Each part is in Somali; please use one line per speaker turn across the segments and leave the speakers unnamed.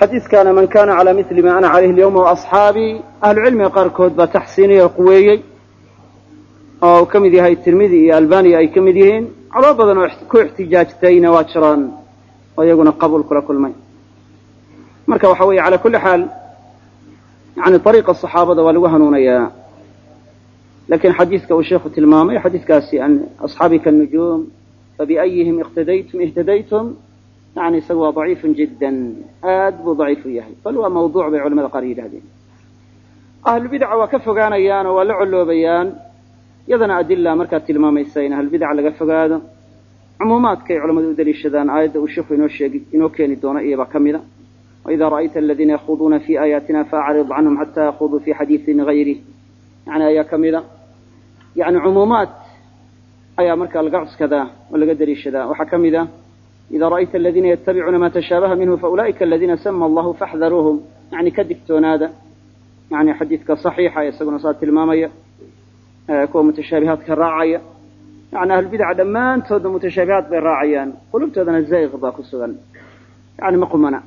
حديث كان من كان على مثل ما أنا عليه اليوم وأصحابي أهل العلم قاركود بتحسينية قوية أو كمدي هاي الترمذي ألباني أي كمديهين على بدن كو احتجاجتين واتشران ويقولون قبول كل ماء مركب وحوي على كل حال يعني طريق الصحابة والوهنون يا لكن حديثك والشيخ تلمامي حديث كاسي عن أصحابي كالنجوم فبأيهم اهتديتم يعني سوى ضعيف جدا ضعيف يهي فهو موضوع بعلماء القرية هذه أهل البدع وكفقان أيان ولعلوا بيان يذنا أدلة مركز تلمامي السين أهل البدع لقفقان عمومات كي علماء أدري الشذان آيات والشيخ ينوكين الدون إيبا كاملة وإذا رأيت الذين يخوضون في آياتنا فأعرض عنهم حتى يخوضوا في حديث غيره يعني آية كاملة يعني عمومات آية مركز القعص كذا ولا قدر الشذا وحكم ذا إذا رأيت الذين يتبعون ما تشابه منه فأولئك الذين سمى الله فاحذروهم يعني كدكتون هذا يعني حديثك صحيحة يسقون صلاة المامية كون متشابهات كالراعية يعني أهل البدع دمان تود متشابهات بالراعيان قلوب تودنا الزيغ باكو السؤال يعني مقمنا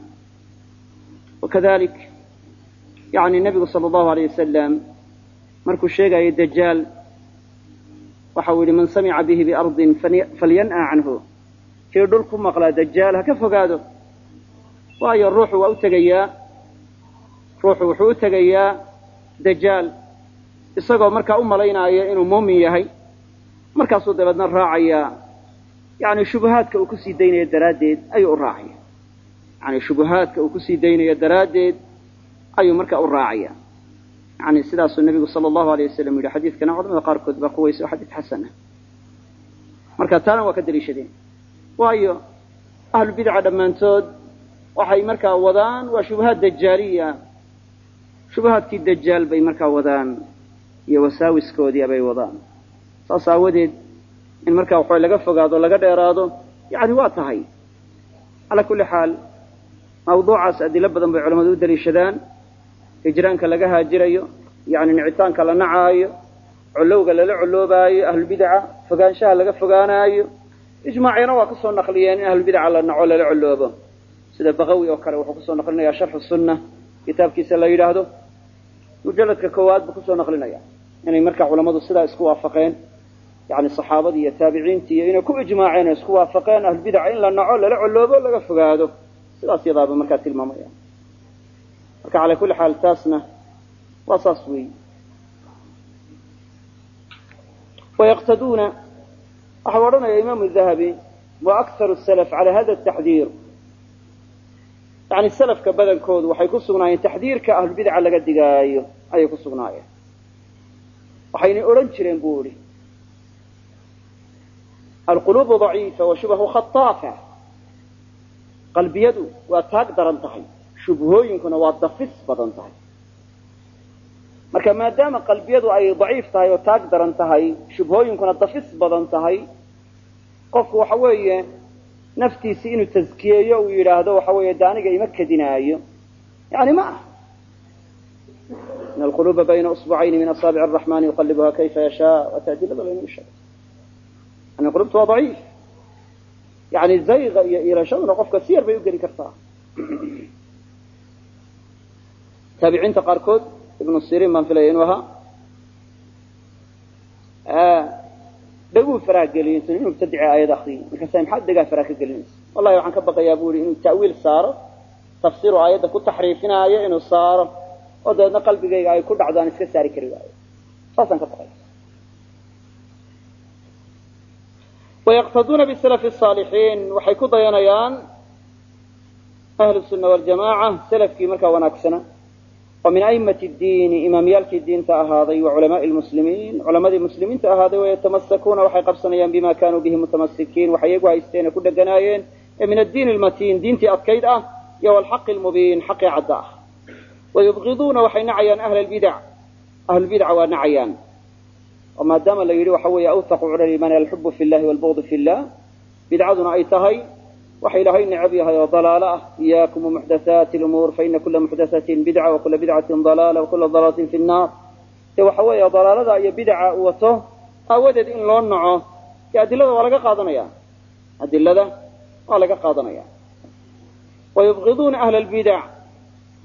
وكذلك يعني النبي صلى الله عليه وسلم مركو الشيء الدجال وحول من سمع به بأرض فلينأى عنه في دولكم مقلا دجال هكذا فقادوا وهي الروح وأوتقيا روح وحوتقيا دجال isagoo markaa u malaynaayo inuu muumin yahay markaasuu dabeedna raacaya yani shubahaadka uu ku sii daynayo daraaddeed ayuu u raacaya yani shubahaadka uu ku sii daynayo daraaddeed ayuu markaa u raacaya yani sidaasuu nabigu sala allahu alayh wasalam yidhi xadiidkana culamada qaarkood baa quwaysa oo xadiid xasan ah marka taana waa ka daliishadeen waayo ahlu bidca dhammaantood waxay markaa wadaan waa shubahaad dajaaliya shubahaadkii dajaal bay markaa wadaan iyo wasaawiskoodii abay wadaan saas aawadeed in markaa waxaa laga fogaado laga dheeraado yani waa tahay ala kulli xaal mawduucaas adilo badan bay culamadu u daliishadaan hijraanka laga haajirayo yani nicitaanka la nacaayo culowga lala culoobaayo ahlulbidca fogaanshaha laga fogaanaayo ijmaacina waa kusoo naqliyeen in ahlulbidca la naco lala culoobo sida baqawi oo kale wuxuu kusoo naqlinayaa sharxu sunna kitaabkiisa la yidhaahdo mujalladka koowaad buu kusoo naqlinaya inay markaa culamadu sidaa isku waafaqeen yani saxaabadii iyo taabiciintii iyo inay ku ijmaaceen oo isku waafaqeen ahlulbidca in la naco lala coloobo laga fogaado sidaas yadaaba markaa tilmaamaya marka calaa kulli xaal taasna waa saas weey wayaqtaduuna waxau odhanaya imaamu dahabi wa akharu salaf cala hada ataxdiir yani salafka badankoodu waxay ku sugnaayeen taxdiirka ahlulbidca laga digaayo ayay ku sugnaayeen waxayna odhan jireen buu ihi alquluubu daciifa wa shubahu khataafa qalbiyadu waa taag daran tahay shubhooyinkuna waa dafis badan tahay marka maadaama qalbiyadu ay daciif tahay oo taag daran tahay shubhooyinkuna dafis badan tahay qofku waxa weeye naftiisi inuu taskiyeeyo uu yidhaahdo waxa weeye de aniga ima kadinaayo yani ma ah in alquluuba bayna usbucayni min asaabic araxmani yuqalibuha kayfa yashaa watadilada bayna yashaa yani qulubtu waa daciif yani zayga iyo iilashaduna qofka si yar bay u geli kartaa taabiciinta qaarkood ibnu siriin baan filaya inuu ahaa dhaguu faraha geliyay intuu inuu mubtadici aayad akhriyay markaasa maxaad dhagaa faraha ka gelinaysa wallahi waxaan ka baqayaa buu ihi inuu ta'wiil saaro tafsiiru aayadda ku taxriifinaayo inuu saaro oo dabeedna qalbigayga ay ku dhacdo aan iska saari kari waayo saasaan ka baqaya wayaqtaduuna bisalafi asaalixiin waxay ku dayanayaan ahlu sunna waljamaaca salafkii markaa wanaagsana oo min a'immati ddiini imaamyaalkii diinta ahaaday wa culamaai lmuslimiin culamadii muslimiinta ahaaday wayatamasakuuna waxay qabsanayaan bima kaanuu bihi mutamasikiin waxay iyagu haysteen ee ku dheganaayeen ee min addiini almatiin diintii adkayd ah iyo walxaqi lmubiin xaqii cadda ah wayubqiduuna waxay nacayaan ahla albidac ahlulbidca waa nacayaan oo maadaama la yidhi waxa weeye awthaqu cula liimaani alxubu fi llahi walbughdu fi llah bidcaduna ay tahay waxa ilaahay necab yahay oo dalaalo ah iyaakum wamuxdathaati lumuur faina kula muxdathatin bidca wakula bidcatin dalaala wakula dalaalatin fi nnaar dee waxa weeye dalaalada iyo bidca uu wato aawadeed in loo naco dee adilada waa laga qaadanaya adilada waa laga qaadanaya wayubqiduuna ahla albidac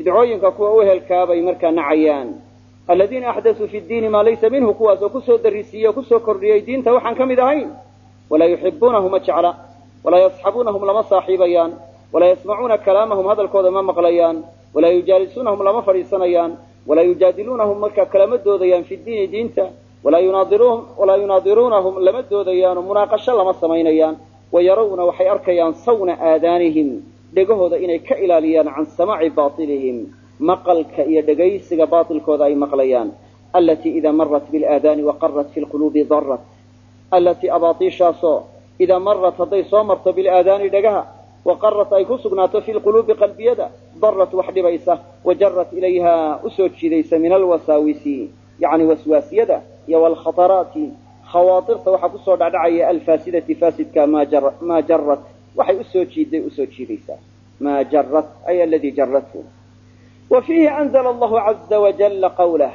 bidcooyinka kuwa u ehelkaabay markaa nacayaan aladiina axdaثuu fi diini maa laysa minhu kuwaas oo kusoo darisiiyey o kusoo kordhiyey diinta waxaan ka mid ahayn walaa yuxibuunahu ma jecla walaa yasxabuunahum lama saaxiibayaan walaa yasmacuuna kalaamahum hadalkooda ma maqlayaan walaa yujaalisuunahum lama fadhiisanayaan walaa yujaadiluunahum markaa kalama doodayaan fi diini diinta walaa yunaadiruunahum lama doodayaanoo munaaqasho lama samaynayaan wayarawna waxay arkayaan sawna aadaanihim dhegahooda inay ka ilaaliyaan can samaaci baatilihim maqalka iyo dhegaysiga baatilkooda ay maqlayaan alatii idaa marat bilaadaani waqarat fi lquluubi darat alatii abaatiishaasoo idaa marat hadday soo marto bilaadaani dhagaha waqarat ay ku sugnaato fi lquluubi qalbiyada darat wax dhibaysa wajarat ilayha usoo jiidaysa min alwasaawisi yani waswaasiyada iyo walkhataraati khawaatirta waxaa kusoo dhacdhacaya alfaasidati faasidka maa jarat waxay usoo jiidaysaa maa jarat ay aladii jarathu wa fiihi anzla allahu caza wajala qawlah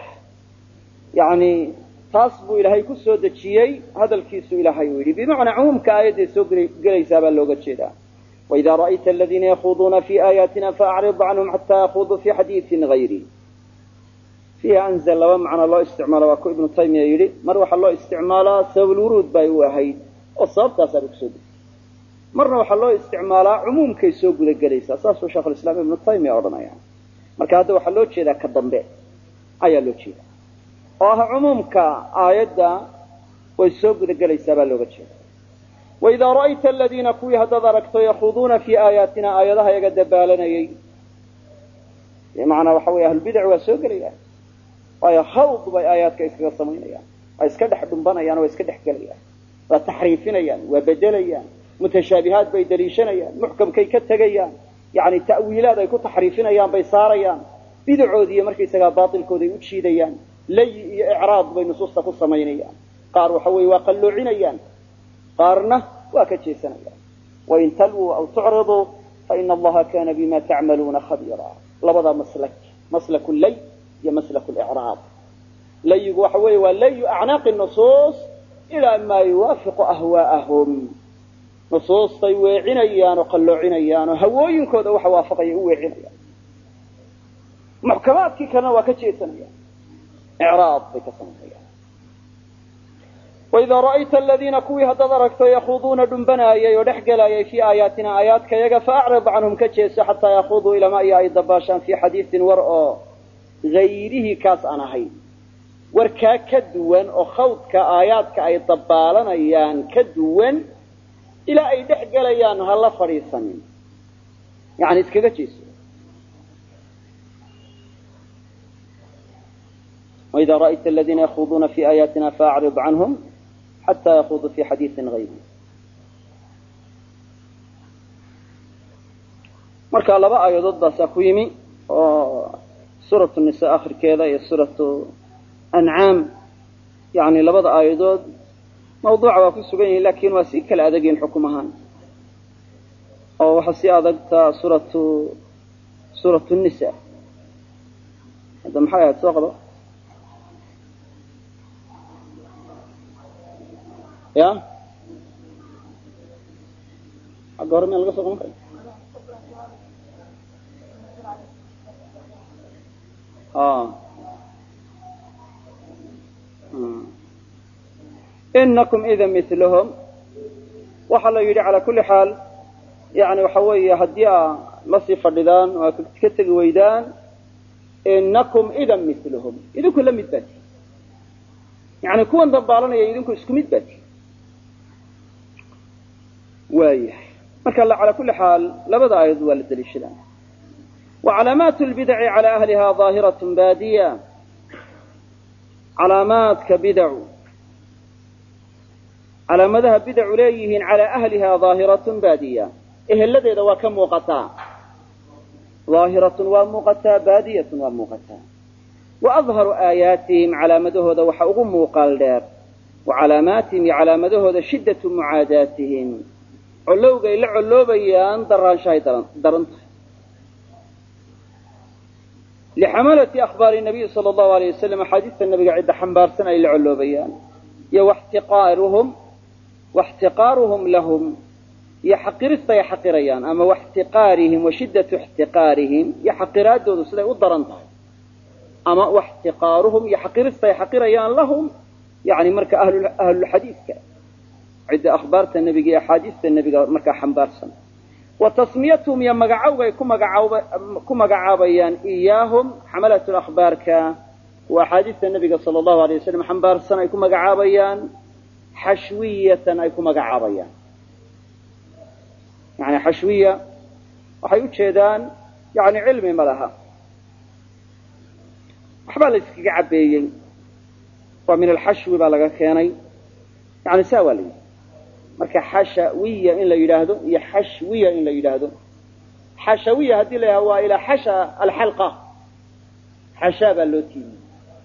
yani taas buu ilaahay ku soo dejiyey hadalkiisu ilaahay uu yidhi bimacnaa cumuumka aayadday soo gelaysaa baa looga jeedaa waidaa ra'ayta aladiina yakhuuduuna fi aayaatina faacrid canhum xataa yakhuduu fi xadiiin gayri fiiha anzl laba macno loo isticmaala waa ku ibnu taymiya yidhi mar waxaa loo isticmaalaa sababulwuruud bay u ahayd oo sababtaasaabay kusoo degtay marna waxaa loo isticmaalaa cumuumkay soo gudagelaysaa saasuu sheikhulislaam ibnu taymiya odhanaya marka hadda waxaa loo jeedaa ka dambe ayaa loo jeeda oo ah cumuumka aayadda way soo gudagelaysaa baa looga jeeda waidaa ra'ayta aladiina kuwii haddaad aragto yakhuuduuna fii aayaatina aayadaha yaga dabaalanayay bimacnaa waxa weeye ahlulbidac waa soo gelayaan waayo khawd bay aayaadka iskaga samaynayaan waa iska dhex dhumbanayaan waa iska dhex gelayaan waa taxriifinayaan waa bedelayaan mutashaabihaad bay daliishanayaan muxkamkay ka tegayaan yani ta'wiilaad ay ku taxriifinayaan bay saarayaan bidacoodiiyo markaysagaa baatilkooday u jiidayaan layi iyo icraad bay nusuusta ku samaynayaan qaar waxa weeye waa qalloocinayaan qaarna waa ka jeesanayaan wain talwuu aw tucriduu faina allaha kana bima tacmaluuna khabiira labadaa maslaku lay iyo maslaku licraab layigu waxa weeye waa layu acnaaqi nusuus ilaa maa yuwaafiqu ahwaa'ahum nusuustay weecinayaan oo qalloocinayaan oo hawooyinkooda waxa waafaqaya u weecinayaan muxkamaadkii kalena waa ka jeesanayaan icraab bay ka samaynayaan waidaa ra'ayta aladiina kuwii haddaad aragto yakhuuduuna dhumbanaayay oo dhex gelaayay fii aayaatina aayaadka yaga faacrid canhum ka jeeso xataa yakhuduu ilama iyo ay dabaashaan fii xadiisin war oo gayrihii kaas aan ahayn warkaa ka duwan oo khawdka aayaadka ay dabaalanayaan ka duwan ilaa ay dhex gelayaan ha la fadhiisanin yani iskaga jeeso waidaa ra'ayta aladiina yakhuuduuna fii aayaatina faacrid canhum xataa yakhuduu fii xadiiin gayri marka laba aayadood baasaa ku yimi oo suuratu nisa akhirkeeda iyo suuratu ancaam yani labada aayadood mawduuca waa ku sugan yihin lakin waa sii kala adagyihin xukum ahaan oo waxaa sii adagtaa suuratu nisa hadda maxay ahayd soo qabo ya agga hore miyaa laga soo qaban kara inakum ida milahum waxaa la yidhi calaa kulli xaal yani waxa weeye haddii aa lasii fadhidaan oo aad ka tegi weydaan inakum idan milahum idinku la mid baati yani kuwan dabaalanaya idinku isku mid baati waayahay marka calaa kulli xaal labada aayad waa la daliishadaan وcalaamaat اlbidaci calى ahliha ظaahiraة baadiya calaamaadka bidacu calaamadaha bidacu leeyihiin calaa ahliha ظaahiraة baadiya eheladeeda waa ka muuqataa ظaahiratun waa muuqataa baadiyatun waa muuqataa waadharu aayaatihim calaamadahooda waxa ugu muuqaal dheer wacalaamaatihim iyo calaamadahooda shidaةu mucaadaatihim collowgay la colloobayaan daraanshahay daran tahay lixamalati akhbaari nabiyi sala allahu alayh wasalam axaadiista nabiga cidda xambaarsan ay la colloobayaan iyo waxtiqaaruhum lahum iyo xaqirista ay xaqirayaan ama waxtiqaarihim wa shiddatu ixtiqaarihim iyo xaqiraadoodu siday u daran tahay ama waxtiqaaruhum iyo xaqirista ay xaqirayaan lahum yani marka ahlulxadiidka cidda akhbaarta nebiga iyo axaadiista nebiga markaa xambaarsan wa tasmiyatuhum iyo magacowga ay ku magacaabayaan iyaahum xamalatu lakhbaarka wa axaadiista nebiga sala allahu alay wasalam xambaarsan ay ku magacaabayaan xashwiyatan ay ku magacaabayaan yani xashwiya waxay u jeedaan yani cilmi ma laha waxbaa la iskaga cabeeyey waa min alxashwi baa laga keenay yani saa waa la yidhi marka xashawiya in la yidhaahdo iyo xashwiya in la yidhaahdo xashawiya haddii la yidhahdo waa ilaa xasha alxalqa xashaa baa loo tiimiyey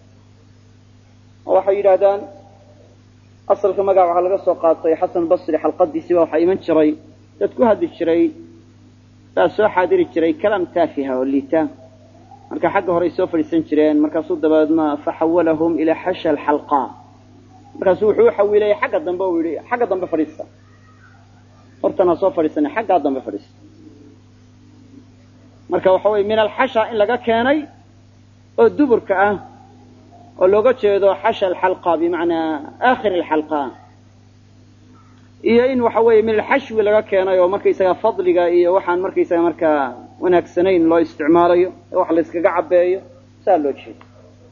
oo waxay yidhahdaan asalka magaca waxaa laga soo qaatay xasan basri xalqadiisiiba waxaa iman jiray dad ku hadli jiray baa soo xaadiri jiray kalam taafiha oo liita marka xagga hore ay soo fadhiisan jireen markaasuu dabeedna faxawalahum ilaa xasha alxalqa markaasuu wuxuu u xawilayay xagga dambe uu yidhi xagga dambe fadhiista hortana soo fadhiisana xaggaa dambe fadhiista marka waxa weye min alxasha in laga keenay oo duburka ah oo looga jeedo xasha alxalqa bimacnaa aakhir alxalqa iyo in waxa weeye min alxashwi laga keenay oo markaysaga fadliga iyo waxaan markaysaga markaa wanaagsanayn loo isticmaalayo ee wax la iskaga cabeeyo saa loo jeedo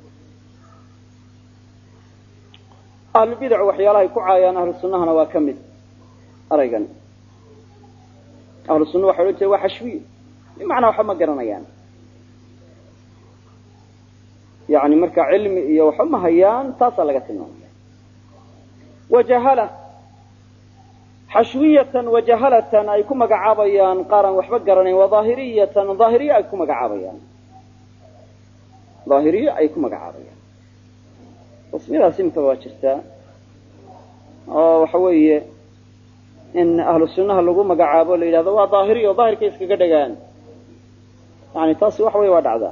ahlubidacu waxyaalahay ku caayaan ahlu sunnahana waa ka mid araygan ahlu sunna waxa loo jeeda waa xashwiyo bimacnaa waxba ma garanayaan yani marka cilmi iyo waxba ma hayaan taasaa laga tilmaamaya wajahala xashwiyatan wajahalatan ay ku magacaabayaan qaaraan waxba garanayn wadaahiriyatan daahiriye ay ku magacaabayaan daahiriye ay ku magacaabayaan tasmiyadaas imika waa jirtaa oo waxa weeye in ahlu sunnaha lagu magacaabo la yidhahdo waa daahiriy oo daahirkay iskaga dhagaan yani taasi waxa weye waa dhacdaa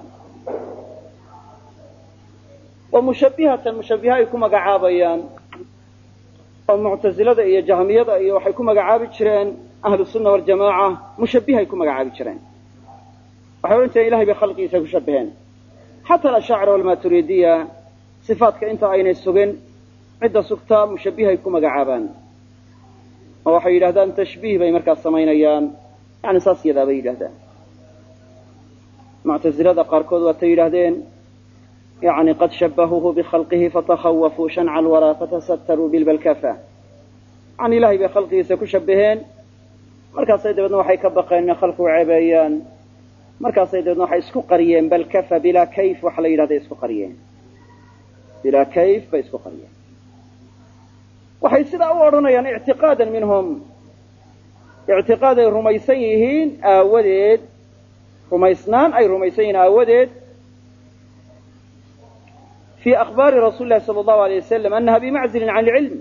wa mushabbihatan mushabbiha ay ku magacaabayaan oo muctazilada iyo jahmiyada iyo waxay ku magacaabi jireen ahlu sunna waljamaaca mushabbihay ku magacaabi jireen waxay odhan jireen ilahay bay khalqigiisa ku shabbaheen xataa alashaacira walmaturidiya sifaatka inta aynay sugin cidda sugtaa mushabbihay ku magacaabaan oo waxay yidhahdaan tashbiih bay markaas samaynayaan yani saas yadaa bay yidhahdaan muctazilada qaarkood waatay yidhahdeen yani qad shabahuuhu bikhalqihi fatakhawafuu shanca alwaraa fatasattaruu bilbalkafa yani ilahay bay khalqigiisa ku shabbaheen markaasay dabeedna waxay ka baqeen inay khalqigu ceebeeyaan markaasay dabeedna waxay isku qariyeen balkafa bilaa kayf waxa la yidhahday isku qariyeen bilaa kayf bay isku qariyeen waxay sidaa u odhanayaan ictiqaadan minhum ictiqaad ay rumaysan yihiin aawadeed rumaysnaan ay rumaysan yihiin aawadeed في أخبار رسول الله صلى الله عليه وسلم أنها بمعزل عن العلم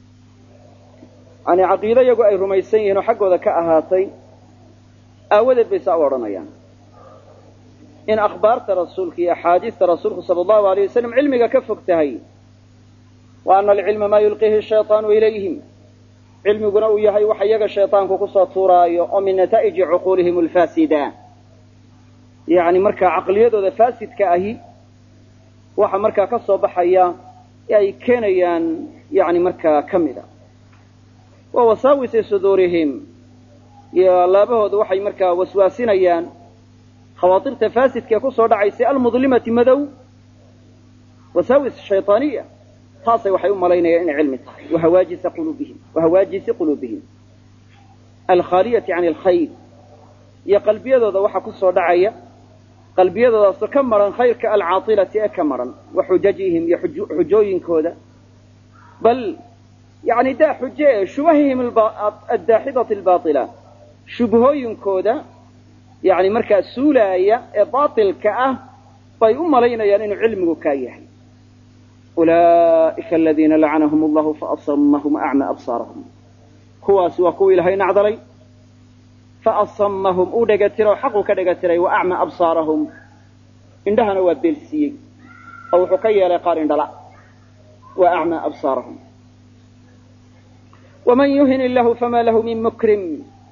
يعني عقيدة يقول أي رميسين وحق وذا كأهاتي أولد بيسا ورنيان إن أخبارت رسولك يا حادث رسولك صلى الله عليه وسلم علمك كفك تهي وأن العلم ما يلقيه الشيطان إليهم علم قنو يهي وحيق الشيطان كقصة طوراي ومن نتائج عقولهم الفاسدة يعني مركا عقلية ذا فاسد كأهي waxa markaa ka soo baxaya ay keenayaan yani markaa kamida wa wasaawisi suduurihim ya laabahooda waxay markaa waswaasinayaan khawaatirta faasidka ku soo dhacaysay almudlimati madow wasaawis shaytaaniya taasay waxay u malaynayaan inay cilmi tahay wahawaajisi quluubihim alkhaaliyati can alkhayr iyo qalbiyadooda waxa ku soo dhacaya qalbiyadoodaasoo ka maran khayrka alcaatilati ee ka maran wa xujajihim iyo xujooyinkooda bal yani daa xuje ee shubahihim addaaxidati albaatila shubhooyinkooda yani markaa suulaaya ee baatilka ah bay u malaynayaan inuu cilmigu kaa yahay ulaa'ika aladiina lacanahum allahu faasamahum acma absaarahum kuwaasi waa kuwa ilaahay nacdalay faasamahum uu dhegatiray oo xaqu ka dhegatiray wa acma absaarahum indhahana waa beelsiiyey oo wuxuu ka yeelay qaar indhala wa acma absaarahum waman yuhin illahu famaa lahu min mukrim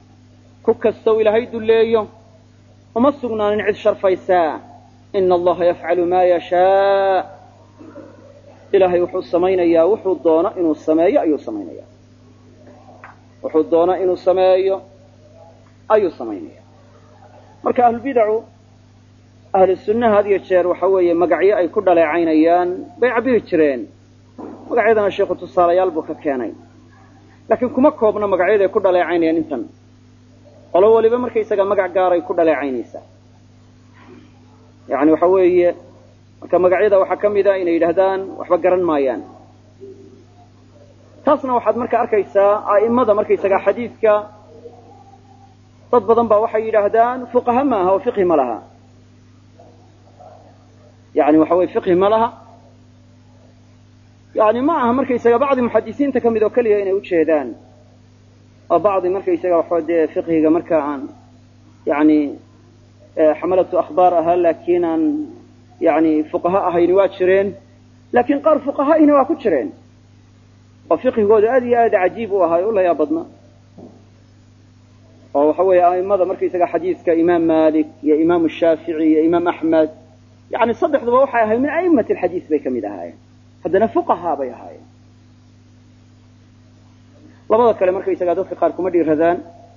ku kastoo ilaahay dulleeyo uma sugnaanin cid sharfaysaa ina allaha yafcalu maa yashaa ilaahay wuxuu samaynayaa wuxuu doono inuu sameeyo ayuu samaynaya wuxuu doono inuu sameeyo ayuu samaynaya marka ahlubidacu ahlu sunnaha had iyo jeer waxa weeye magacyo ay ku dhaleecaynayaan bay cabiri jireen magacyadana sheekhu tusaalayaal buu ka keenay laakiin kuma koobna magacyada ay ku dhaleecaynayaan intan qolo waliba markaysaga magac gaaray ku dhaleecaynaysaa yani waxa weeye marka magacyada waxaa ka mida inay yidhaahdaan waxba garan maayaan taasna waxaad marka arkaysaa a'immada markaysaga xadiidka dad badan baa waxay yidhaahdaan fuqaha ma aha oo fiqhi ma laha yani waxa weye fiqhi ma laha yani ma aha markaysaga bacdi muxadisiinta ka mid oo keliya inay ujeedaan oo bacdi markaysaga waxa dee fiqhiga marka aan yani xamalatu akhbaar ahaa laakiin aan yani fuqaha ahayni waa jireen laakiin qaar fuqahaa'ina waa ku jireen oo fiqhigooda aad iyo aad cajiib u ahaa u layaa badna oo waxa weeye a'immada markaysaga xadiidka imaam malik iyo imaam shaafici iyo imaam axmed yani saddexduba waxay ahayd min a'immati alxadiis bay ka mid ahaayeen haddana fuqahaa bay ahaayeen labada kale markaysaga dadka qaar kuma dhiiradaan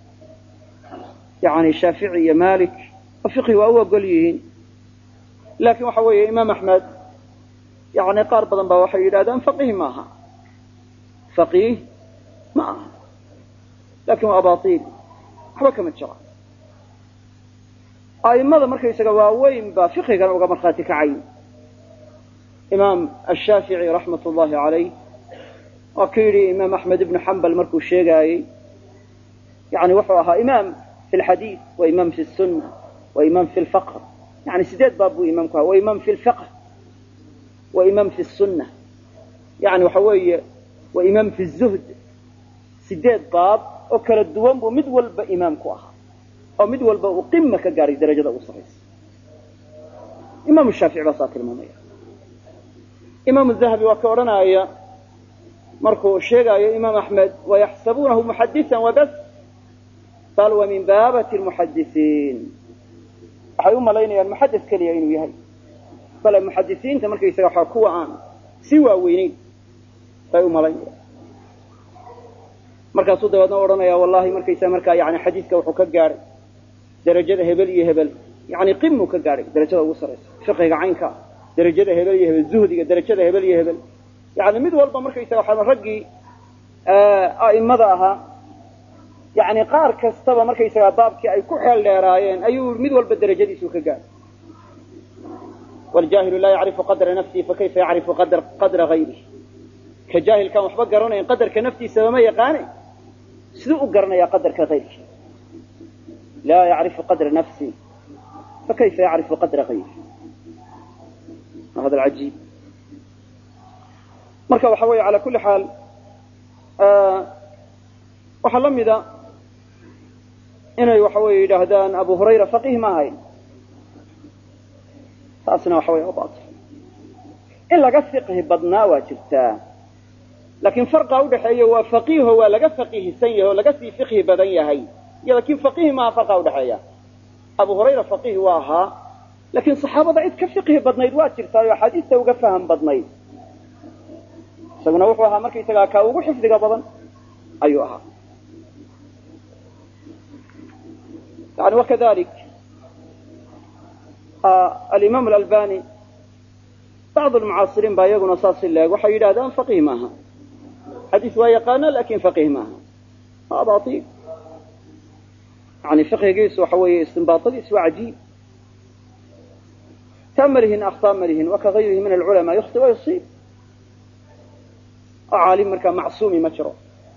yani shaafici iyo malik oo fiqhi waa u ogol yihiin laakiin waxa weeye imaam axmed yani qaar badan baa waxay yidhahdaan faqiih ma aha faqiih ma aha lakin waa abaatiil waxba kama jira a'immada markaysaga waaweyn baa fiqhigana uga markhaati kacay imaam ashaafici raxmat ullahi calayh waa ku yidhi imaam axmed ibnu xambal markuu sheegaayey yani wuxuu ahaa imaam fi lxadiid wa imaam fi sunna wa imaam fi lfaqr yani 8 baab buu imaamku ahaa wa imaam fi lfiqh wa imaam fi sunna yani waxa weeye wa imaam fi zuhd 8 baab oo kala duwan buu mid walba imaamku ahaa oo mid walba uu qima ka gaaray darajada ugu saraysa imaam shaafici baa saa tilmaamaya imaam dahabi waa ka odhanaya markuu sheegaayo imaam axmed wayaxsabuunahu muxadisan wabas bal wa min baabati lmuxadisiin waxay u malaynayaan muxadis keliya inuu yahay bale muxadisiinta markaysaga waxaa kuwa aan si waaweyneyn bay u malaynayaan markaasuu dabeedna odhanaya wallahi markaysaa markaa yani xadiidka wuxuu ka gaadhay darajada hebel iyo hebel yani qimuu ka gaadhay darajada ugu saraysa fiqhiga caynka darajada hebel iyo hebel zuhdiga darajada hebel iyo hebel yani mid walba markaysaga waxaa raggii a'immada ahaa yani qaar kastaba markaysaga baabkii ay ku xeel dheeraayeen ayuu mid walba darajadiisu ka gaadhay waljaahilu laa yacrifu qadra nafsihi fakayfa yacrifu qadra gayrih ka jaahilkaan waxba garanayn qadarka naftiisaba ma yaqaane siduu u garanayaa qadarka kayrkii laa yacrifu qadra nafsi fakayfa yacrifu qadra gayrih hada cajiib marka waxa weeye ala kulli xaal waxaa la mida inay waxa weeye yidhaahdaan abu hurayra faqiih ma ahayn taasna waxa weye batil in laga fiqhi badnaa waa jirtaa laakiin farqa udhaxeeya waa faqiiho waa laga faqiihsan yahay oo laga sii fiqhi badan yahay iyo laakiin faqiih maaha farqa udhaxeeya abu hurayra faqiih waa ahaa laakiin saxaabada cid ka fiqhi badnayd waa jirtaa oo axaadiista uga faham badnayd isaguna wuxuu ahaa markaysagaa kaa ugu xifdiga badan ayuu ahaa yani wakadalik alimaam alalbani bacd almucaasiriin baa iyaguna saasi leeg waxay yidhahdaan faqiih maaha xadiis waa yaqaana lakin faqiih maaha waa batil yani fiqhigiisu waxa weeye istinbaatadiisu waa cajiib taa malihin akhtaa malihin wa kagayrihi min alculamaa yukhti wa yusiib oo caalim markaa macsuumi ma jiro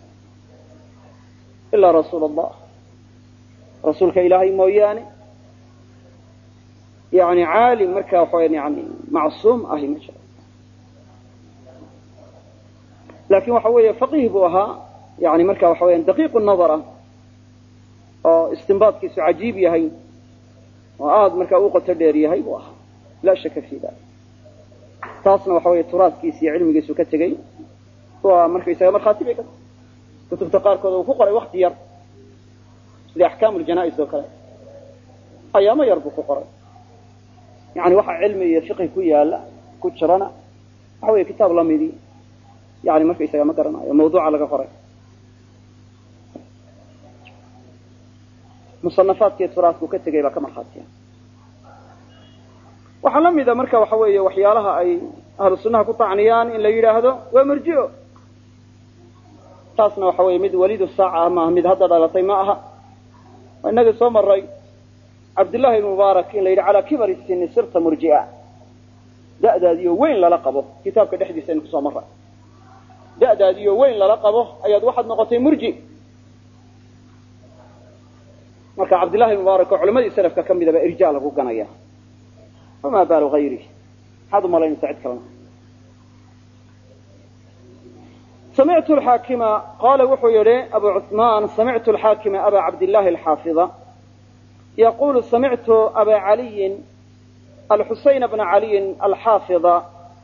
ilaa rasuul allah rasuulka ilaahay mooyaane yani caalim markaa waxa yani macsuum ahi ma jiro lakin waxa weeye faqiih buu ahaa yani marka waxa weya daqiiqu nadara oo istinbaadkiisu cajiib yahay oo aada markaa u qoto dheer yahay buu ahaa laa shaka fi dalik taasna waxa weeye turaaskiisi iyo cilmigiisu ka tegey waa markaysaga markhaati bay ka kutubta qaarkood uu ku qoray wakti yar sida axkaamu ljanaa-is oo kale ayaamo yar buu ku qoray yani waxa cilmi iyo fiqhi ku yaala ku jirana waxa weeye kitaab lamidii yani markaysaga ma garanayo mawduuca laga qoray musanafaadkii turaasku ka tegay baa ka markhaatiya waxaa la mida marka waxa weeye waxyaalaha ay ahlu sunnaha ku tacniyaan in la yidhaahdo waa murji'o taasna waxa weeye mid walidu saaca maaha mid hadda dhalatay ma aha waa inagii soo maray cabdullahi ibn mubaarak in la yidhi calaa kibari sini sirta murji'a da'daadiyo weyn lala qabo kitaabka dhexdiisa aynu kusoo maray da'daadiyo weyn lala qabo ayaad waxaad noqotay murji marka cabdullahi ibn mubaarak oo culammadii salafka ka midaba irja lagu ganaya fama baalu hayri maxaad u malaynaysaa cid kalena samictu alxaakima qaala wuxuu yihi abu cuثmaan samictu alxaakima aba cabdillahi alxaafida yaqulu samictu aba caliyin alxuseyn bna caliyin alxaafida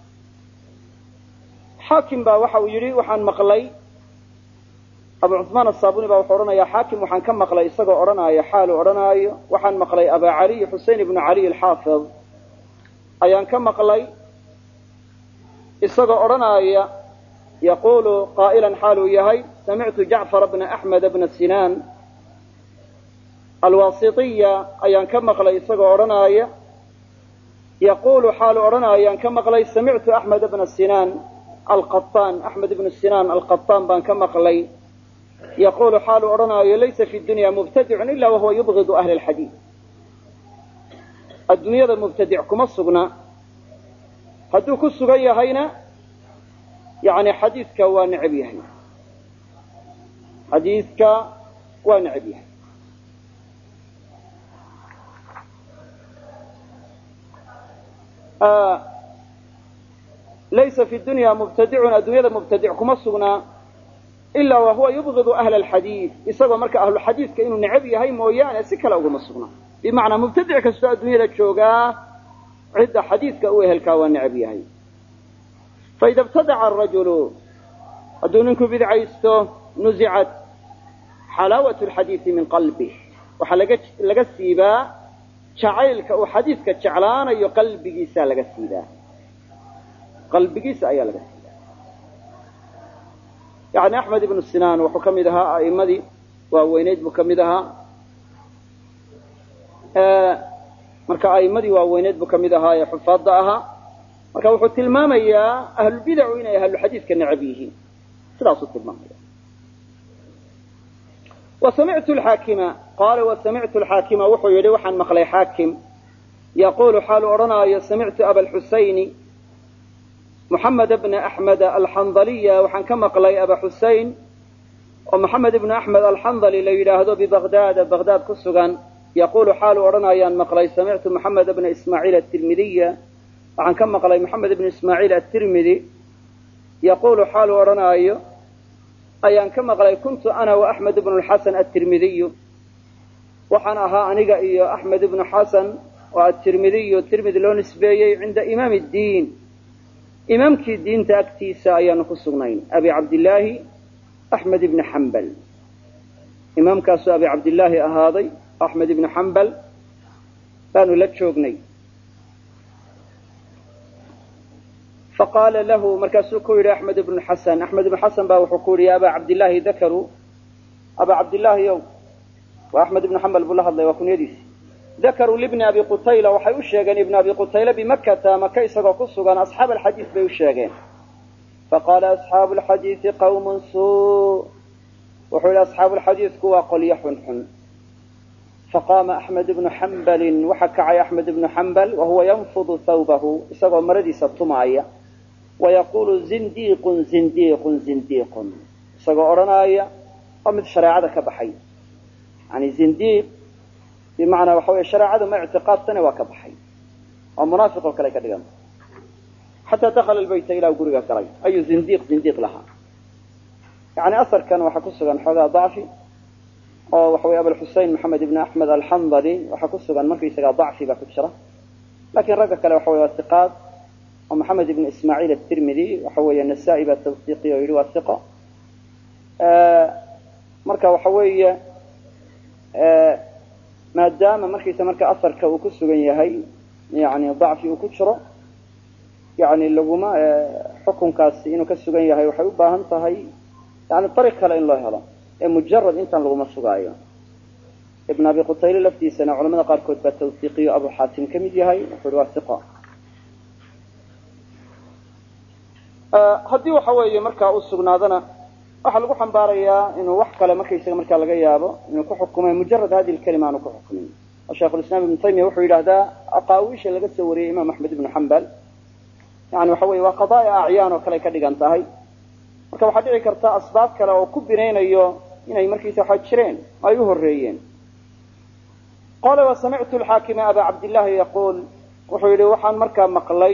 xaakim baa waxa uu yidhi waxaan maqlay abu cuثmaan asaabuni baa wuxuu odhanaya xaakim waxaan ka maqlay isagoo odhanaayo xaalu odhanaayo waxaan maqlay aba caliy xuseyn ibnu caliy alxaafid ayaan ka maqlay isagoo odhanaaya yaqulu qaa'ilan xaaluu yahay samictu jacfar bna axmed bna sinaan alwasitiya ayaan ka maqlay isagoo odhanaaya yaqulu xaalu odhanaayaan ka maqlay samictu axmed bna sinaan alqaطaan axmed ibnu sinaan alqaطaan baan ka maqlay yaqulu xaalu odhanaayo laysa fi dunya mubtadicun ila wahuwa yubgidu ahla alxadiid adduunyada mubtadic kuma sugna hadduu ku sugan yahayna yani xadiidka waa necab yahay xadiidka waa necab yahay laysa fi dunya mubtadicun adduunyada mubtadic kuma sugnaa ilaa wahuwa yubgidu ahla alxadiid isagoo marka ahluxadiidka inuu necab yahay mooyaane si kale uguma sugna bimacnaa mubtadic kastoo adduunyada joogaa cidda xadiidka u ehelkaa waa necab yahay faida ibtadaca arajulu hadduu ninku bidcaysto nuzicat xalaawat alxadiidi min qalbih waxaa laga siibaa jacaylka uu xadiidka jeclaanayo qalbigiisa laga siibaa qalbigiisa ayaa laga siibaa yani axmed ibnu sinaan wuxuu ka mid ahaa a'immadii waaweyneyd buu ka mid ahaa marka a'immadii waaweyneyd buu ka mid ahaa ee xufaadda ahaa marka wuxuu tilmaamayaa ahlulbidacu inay ahluxadiidka necab yihiin sidaasuu tilmaamaya wasamictu alxaakima qaala wasamictu alxaakima wuxuu yidhi waxaan maqlay xaakim yaqulu xaalu odhanaayo samictu aba alxusayni muxamed bna axmed alxandaliya waxaan ka maqlay aba xusein oo maxamed ibnu axmed alxandali la yidhaahdo bibagdaada bagdaad ku sugan yaqulu xaalu odhanayaan maqlay samictu maxamed bna ismaaciil atirmidiya waxaan ka maqlay maxamed ibnu ismaaciil atirmidi yaqulu xaalu odhanaayo ayaan ka maqlay kuntu ana wa axmed ibnu lxasan atirmidiyu waxaan ahaa aniga iyo axmed ibnu xasan oo atirmidiyu tirmidi loo nisbeeyey cinda imaam ddiin imaamkii diinta agtiisa ayaanu ku sugnayn abi cabdillaahi axmed ibni xambal imaamkaasuu abi cabdillaahi ahaaday axmed ibnu xambal baanu la joognay faqaala lahu markaasuu ku yidhi axmed ibnu xasan axmed ibnu xasan baa wuxuu ku yidhi ya aba cabdillaahi dakaruu aba cabdillaahi ow waa axmed ibnu xambal buu la hadlay waa kunyadiisi dakaruu libni abi qutayla waxay u sheegeen ibn abi qutayla bimakata maka isagoo ku sugan asxaab alxadiid bay u sheegeen faqaala asxaabu alxadiidi qawmun suu wuxuu yidhi asxaabu alxadiidku waa qolyo xunxun faqaama axmed ibnu xambalin waxa kacay axmed ibnu xambal wahuwa yanfudu thawbahu isagoo maradiisa tumaaya wayaqulu zindiiqun zindiiqun zindiiqun isagoo odhanaaya waa mid shareecada ka baxay yani zindiiq bimacnaa waxa wey shareecadu ma ictiqaadsane waa ka baxay oo munaafiq oo kale ka dhigan xataa dakhala albayta ilaa guriga galay ayuu zindiiq lahaa yani asarkan waxaa ku sugan xoogaa dacfi oo waxa wey abalxusein maxamed ibn axmed alxandali waxaa ku sugan markaysagaa dacfi baa ku jira lakin ragga kale waxa wey waa iqaad oo maxamed ibn ismaaciil atirmidi waxa weeye nasaa-i baa tawsiiqiya oo yidhi waa iqa marka waxa weeye maadaama markiisa marka asarka uu ku sugan yahay yani dacfi uu ku jiro yani laguma xukunkaasi inuu ka sugan yahay waxay u baahan tahay yani ariiq kale in loo helo ee mujarad intaan laguma sugaayo. ibn abi qutayl laftiisana culamada qaarkood baa tawsiiqiyo abu xaatim ka mid yahay wuxuu waa iqa. haddii waxa weeye markaa u sugnaadana waxaa lagu xambaarayaa inuu wax kale markaysaga markaa laga yaabo inuu ku xukumay mujarad hadi lkalima aanu ku xukumin. shaykhulislaam ibnu taymiya wuxuu yidhahdaa aqaawiisha laga soo wariyey imaam axmed ibnu xambal yani waxa weye waa qadaaya acyaan oo kale ka dhigan tahay. marka waxaa dhici karta asbaab kale oo ku binaynayo inay markiisa waxa jireen ay u horeeyeen. qala wasamictu alxaakima aba cabdillahi yaquul wuxuu yihi waxaan markaa maqlay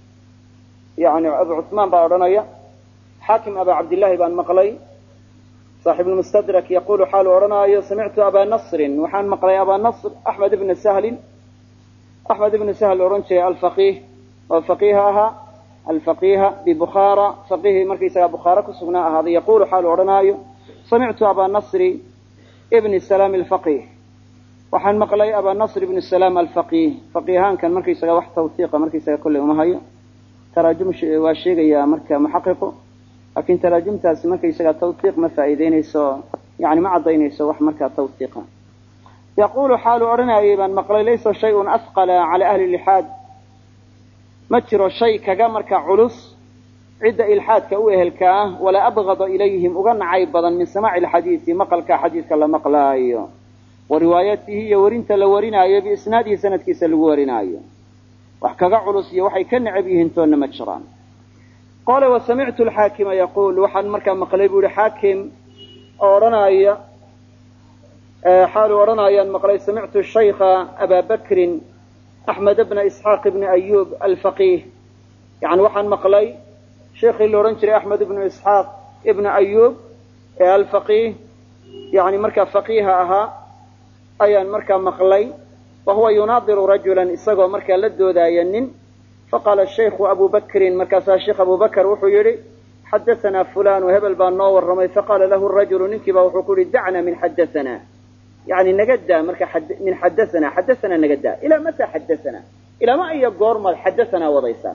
yani abu cuثmaan baa odhanaya xaakim aba cabdillahi baan maqlay saaxib lmustadrak yaqulu xaalu odhanaayo samictu aba nasrin waxaan maqlay aba nasr axmed ibna sahlin axmed ibna sahl odhan jiray alfaqih oo faqiiha ahaa alfaqiha bibukhaara faqihii markaysagaa bukhaara ku sugnaa ahaaday yaqulu xaalu odhanaayo samictu aba nasri ibni salaam alfaqih waxaan maqlay aba nasr ibni salaam alfaqih faqiihaankan markaysaga wax tawsiiqa markaysaga kolley uma hayo taraajum waa sheegayaa marka muxaqiqu laakiin taraajumtaasi markaysaga tawsiiq ma faa'iideynayso yani ma caddaynayso wax markaa tawsiiqa. yaqulu xaalu odhanayay baan maqlay laysa shayun asqala cala ahli ilxaad ma jiro shay kaga marka culus cidda ilxaadka u ehelka ah walaa abgada ilayhim uga nacay badan min samaaci alxadiisi maqalka xadiiska la maqlaayo wa riwaayatihi iyo werinta la warinaayo biisnaadihi sanadkiisa lagu warinaayo wax kaga culus iyo waxay ka necab yihiin toonna ma jiraan. qala wasamictu alxaakima yaquul waxaan markaa maqlay buu ihi xaakim oo odhanaya xaalu odhanayaan maqlay samictu shaykha aba bakrin axmed bna isxaaq ibni ayub alfaqih yani waxaan maqlay sheekhii la odhan jiray axmed ibnu isxaaq ibna ayub ee alfaqih yani markaa faqiiha ahaa ayaan markaa maqlay wahuwa yunaadiru rajulan isagoo markaa la doodaaya nin faqaala shaykhu abu bakrin markaasaa sheekh abu bakr wuxuu yihi xadaanaa fulanu hebel baa noo warramay faqaala lahu rajulu ninkiiba wuxuu ku yihi dacna min xadaana yani naga daa marka min xadaana naga daa ilaa mataa xadaana ilaa ma iyo goormaad xadaanaa wadaysaa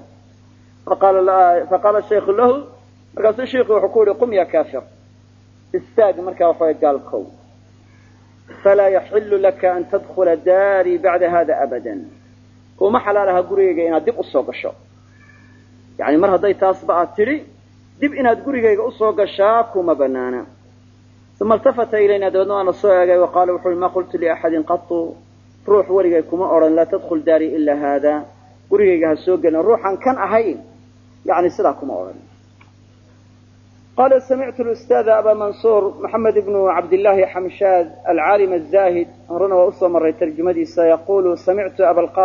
faqaala shaykhu lahu markaasuu sheikhu wuxuu ku yihi qum ya kafir istaag markaa waxaway gaalkow falaa yaxilu laka an tadkula daarii bacda hada abada kuma xalaalaha gurigayga inaad dib usoo gasho yani mar hadday taasba aad tidhi dib inaad gurigayga usoo gashaa kuma banaana. uma iltafata ilayna dabeedna waana soo eegay wa qaala wuxu uhi ma qultu liaxadin qatu ruux weligay kuma odhan laa tadkul daarii ila haada gurigayga ha soo gelin ruuxan kan ahayn yani sidaa kuma odhan. qala samictu ustaada aba mansuur maxamed ibnu cabdillaahi xamshaad alcaalim azahid horena waa usoo maray tarjumadiisa yaqulu samictu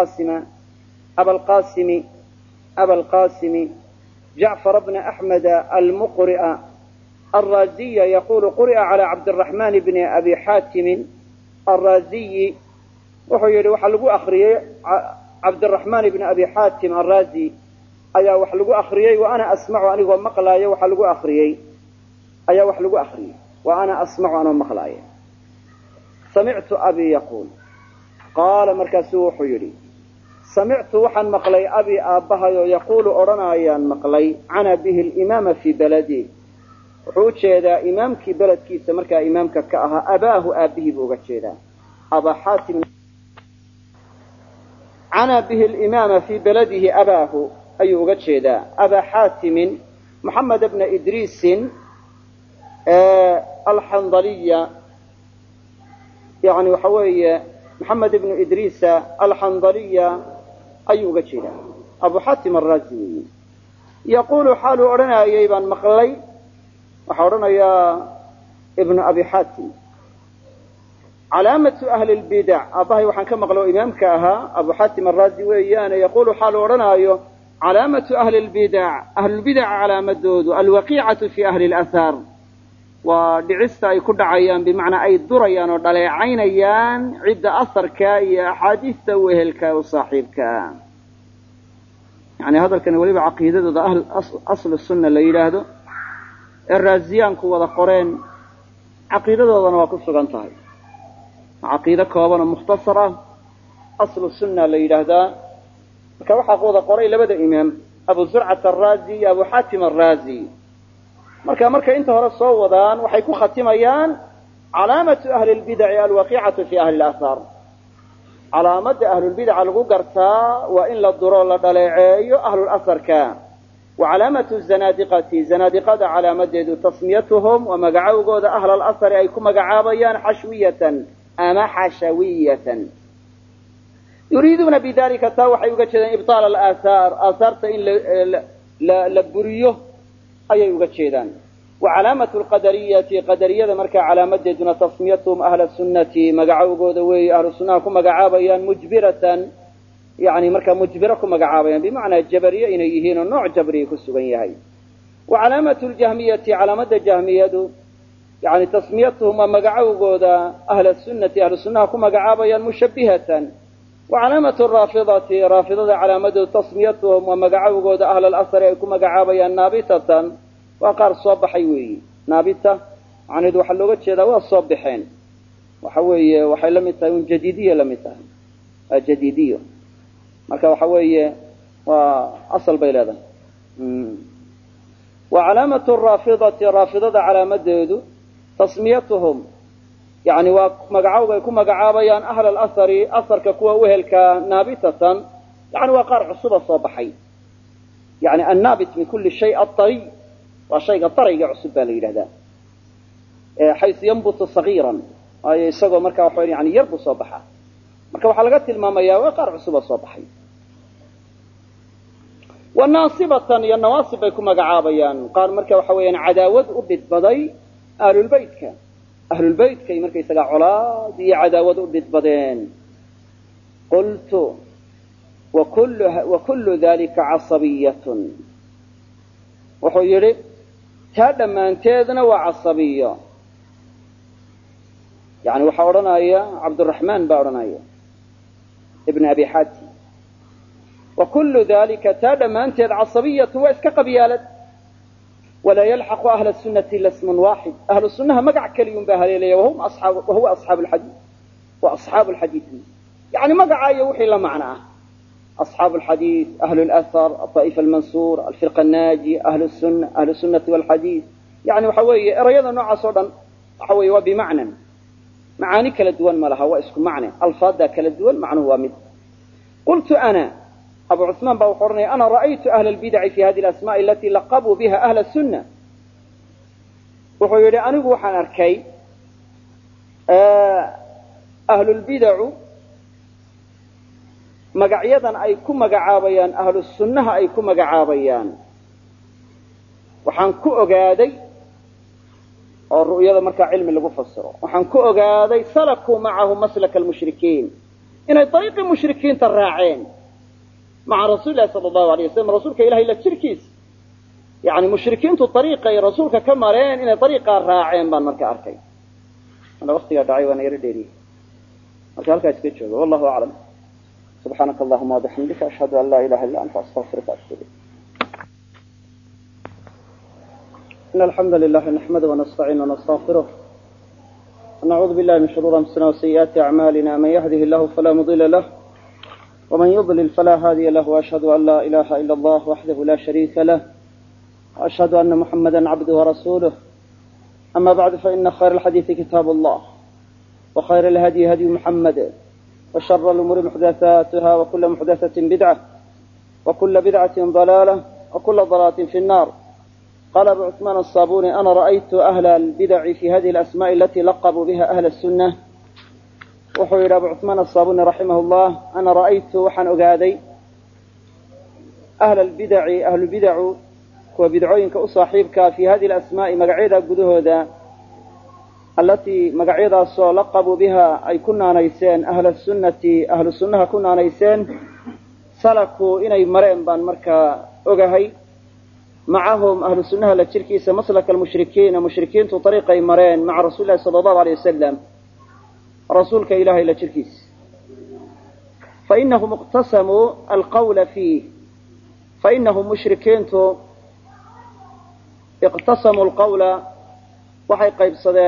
abalqasimi jacfar bna axmeda almuqri'a alraziya yaqulu quri'a cala cabdiraxman bni abi xaatimin alraziyi wuxuu yihi waxaa lagu akriyey cabdiraxmaan ibni abi xaatim alrazi ayaa wax lagu akriyey wa ana asmacu anigoo maqlaayo waxaa lagu akriyey ayaa wax lagu akriyey wa ana asmacu anoo maqlaayo samictu abi yaquul qaala markaasuu wuxuu yidhi samictu waxaan maqlay abi aabbahayo yaquulu odhanayaan maqlay cana bihi alimaama fii baladi wuxuu u jeedaa imaamkii beledkiisa markaa imaamka ka ahaa abaahu aabihii buu uga jeedaa abaa xaatim cana bihi alimaama fii baladihi abaahu ayuu uga jeedaa abaa xaatimin moxamed bna idriisin alxandaliya yani waxa weeye moxamed ibnu idriisa alxandaliya ayuu uga jeedaa abu xaatim araazi weyi yaqulu xaaluu odhanayay baan maqlay waxaa odhanayaa ibnu abi xaatim calaamatu ahli lbidac aabbahay waxaan ka maqla oo imaamka ahaa abu xaatim araazi weeyaane yaqulu xaaluu odhanaayo calaamatu ahli lbidac ahlulbidaca calaamadoodu alwaqiicatu fi ahli lahaar waa dhicista ay ku dhacayaan bimacnaa ay durayaan oo dhaleecaynayaan cidda asarka iyo axaadiista u ehelka u saaxiibka yani hadalkani weliba caqiidadooda aslu sunna la yidhaahdo ee raaziyaanku wada qoreen caqiidadoodana waa ku sugan tahay caqiide kooban oo mukhtasar ah aslu sunna la yidhaahdaa marka waxaa wada qoray labada imaam abu zurcat araazi iyo abu xaatim araazi markay inta hore soo wadaan waxay ku khatimayaan calaamatu ahli lbidaci alwaqiicatu fi ahli laathaar calaamada ahlulbidaca lagu gartaa waa in la duro la dhaleeceeyo ahlulaharka wa calaamatu zanaadiqati zanaadiqada calaamadeedu tasmiyatuhum waa magacowgooda ahla alahari ay ku magacaabayaan xashwiyatan ama xashawiyatan yuriiduuna bidalika taa waxay uga jeedaan ibطaal alaahaar aahaarta in la buriyo ayay uga jeedaan wa calaamatu lqadariyati qadariyada markaa calaamadeeduna tasmiyatuhum ahla sunnati magacowgooda weeye ahlu sunnaha ku magacaabayaan mujbiratan yani markaa mujbiro ku magacaabayaan bimacnaa jabariye inay yihiin oo nooc jabriya ku sugan yahay wa calaamatu ljahmiyati calaamada jahmiyadu yani tasmiyatuhum waa magacowgooda ahla sunnati ahlu sunnaha ku magacaabayaan mushabihatan wa calaamatu raafidati raafidada calaamadeedu tasmiyatuhum waa magacowgooda ahla alahari ay ku magacaabayaan naabitatan waa qaar soo baxay weeyi naabita macnaheedu waxaa looga jeedaa waa soo baxeen waxa weeye waxay la mid tahay un jadiidiya la mid tahay waa jadiidiyo marka waxa weeye waa asal bay leedahay wa calaamatu raafidati raafidada calaamadeedu tasmiyatuhum yani waa magacowga ay ku magacaabayaan ahla alahari asarka kuwa uhelka naabitatan yani waa qaar cusuba soo baxay yani annaabit min kuli shay aariy waa shayga darayga cusub baa la yidhahdaa xaysu yanbutu sagiiran waayo isagoo markaa waxa yani yar buu soo baxaa marka waxaa laga tilmaamayaa waa qaar cusuba soo baxay wa naasibatan iyo nawaasib bay ku magacaabayaan qaar marka waxa weeyaan cadaawad u dhidbaday ahlulbeytka ahlulbeytkay markaysagaa colaad iyo cadaawad u dhidbadeen qultu wa kullu dalika casabiyatun wuxuu yidhi taa dhammaanteedna waa casabiyo yani waxaa odhanaya cabduraxmaan baa odhanaya ibn abi xaatim wa kullu dalika taa dhammaanteed casabiyatu waa iska qabyaalad walaa yalxaqu ahla sunnati ila smun waaxid ahlu sunnaha magac keliyun baa haleelaya wahuwa asxaabu lxadiid wa asxaabu lxadiid yani magaca iyo wixii la macno ah أصحاب الحديث أهل الأثر الطائفة المنصور الفرقة الناجية أهل السنة والحديث يعني وحوي رياضة نوع صدا وحوي وبمعنى معاني كلا الدول ما لها واسكم معنى ألفاظ كلا الدول معنى هو مثل قلت أنا أبو عثمان باوحرني أنا رأيت أهل البدع في هذه الأسماء التي لقبوا بها أهل السنة وحوي أنا بوحان أركي أهل البدع magacyadan ay ku magacaabayaan ahlu sunnaha ay ku magacaabayaan waxaan ku ogaaday oo ru'yada markaa cilmi lagu fasiro waxaan ku ogaaday salakuu macahu maslaka almushrikiin inay dariiqii mushrikiinta raaceen maca rasuulillahi sala allahu alayh wasalam rasuulka ilahay la jirkiisa yani mushrikiintu dariiqay rasuulka ka mareen inay dariiqaa raaceen baan marka arkay ana waqtigaa dhacay waana yaro dheeriyey marka halkaa iska jooga wallahu aclam سبحانك اللهم وبحمدك أشهد أن لا إله إلا أنت أستغفرك وأتوب إليك. إن الحمد لله نحمده ونستعينه ونستغفره ونعوذ بالله من شرور أنفسنا وسيئات أعمالنا من يهده الله فلا مضل له ومن يضلل فلا هادي له وأشهد أن لا إله إلا الله وحده لا شريك له وأشهد أن محمدا عبده ورسوله أما بعد فإن خير الحديث كتاب الله وخير الهدي هدي محمد وشر الأمور محدثاتها وكل محدثة بدعة وكل بدعة ضلالة وكل ضلالة في النار. قال أبو عثمان الصابوني أنا رأيت أهل البدع في هذه الأسماء التي لقبوا بها أهل السنة. وحول أبو عثمان الصابوني رحمه الله أنا رأيت وحن أقادي أهل البدع وبدعوين كأصاحبك في هذه الأسماء مقعيدة قدوه التي مقعيدة لقبوا بها أي كنا نيسان أهل السنة كنا نيسان سلكوا إني مرين بان مركا أقهي معهم أهل السنة لتشركيس مسلك المشركين طريقي مرين مع رسول الله صلى الله عليه وسلم رسولك إلهي لتشركيس فإنهم اقتسموا القول فيه فإنهم مشركين اقتسموا القول waxay qaybsadeen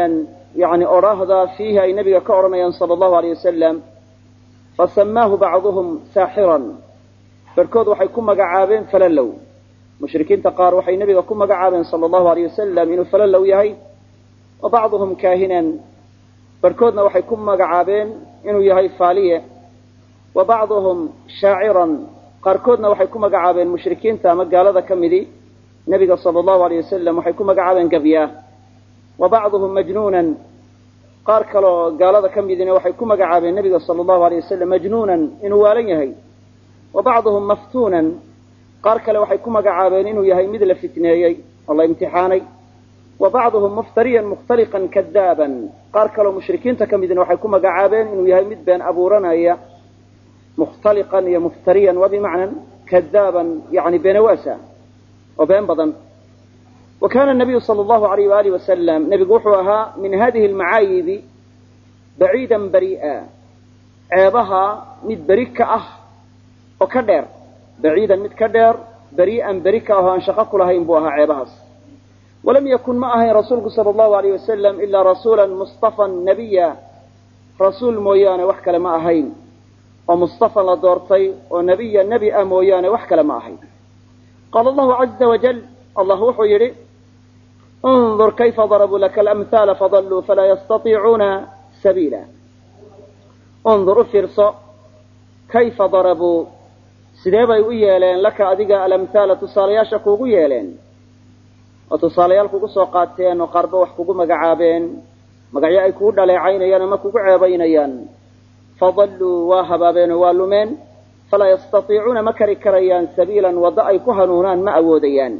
yani odhaahda fiihi ay nebiga ka odhanayaan sala allahu alayh wasalam fasamaahu bacduhum saaxiran barhkood waxay ku magacaabeen falalow mushrikiinta qaar waxay nebiga ku magacaabeen sala allahu alayh wasalam inuu falalow yahay wa bacduhum kaahinan barhkoodna waxay ku magacaabeen inuu yahay faaliye wa bacduhum shaaciran qaarkoodna waxay ku magacaabeen mushrikiinta ama gaalada ka midii nebiga sala allahu alayh wasalam waxay ku magacaabeen gabyaa wa bacduhum majnuunan qaar kaleoo gaalada ka midina waxay ku magacaabeen nebiga sala allahu alayh wasalam majnuunan inuu waalan yahay wa bacduhum maftuunan qaar kale waxay ku magacaabeen inuu yahay mid la fitneeyey oo la imtixaanay wa bacduhum muftariyan mukhtaliqan kadaaban qaar kaleoo mushrikiinta ka midina waxay ku magacaabeen inuu yahay mid been abuuranaya mukhtaliqan iyo muftariyan waa bimacnan kadaaban yani beenawaasa oo been badan wa kana nabiyu sala allahu alayh waalihi wasalam nebigu wuxuu ahaa min hadihi almacaayibi baciidan bari'a ceebaha mid beri ka ah oo ka dheer baciidan mid ka dheer bari'an beri ka ah oo aan shaqo ku lahayn buu ahaa ceebahaas walam yakun ma ahayn rasuulku sala allahu alayh wasalam ilaa rasuulan mustafan nabiya rasuul mooyaane wax kale ma ahayn oo mustafan la doortay oo nebiya nebi ah mooyaane wax kale ma ahayn qaala allahu caza wajal allah wuxuu yidhi undur kayfa darabuu laka alamhaala fadalluu falaa yastatiicuuna sabiila undur u fiirso kayfa darabuu sidee bay u yeeleen laka adiga alamhaala tusaalayaasha kuugu yeeleen oo tusaalayaal kugu soo qaateen oo qaarba wax kugu magacaabeen magacyo ay kugu dhaleecaynayaan ama kugu ceebaynayaan fadalluu waa habaabeen oo waa lumeen falaa yastatiicuuna ma kari karayaan sabiilan waddo ay ku hanuunaan ma awoodayaan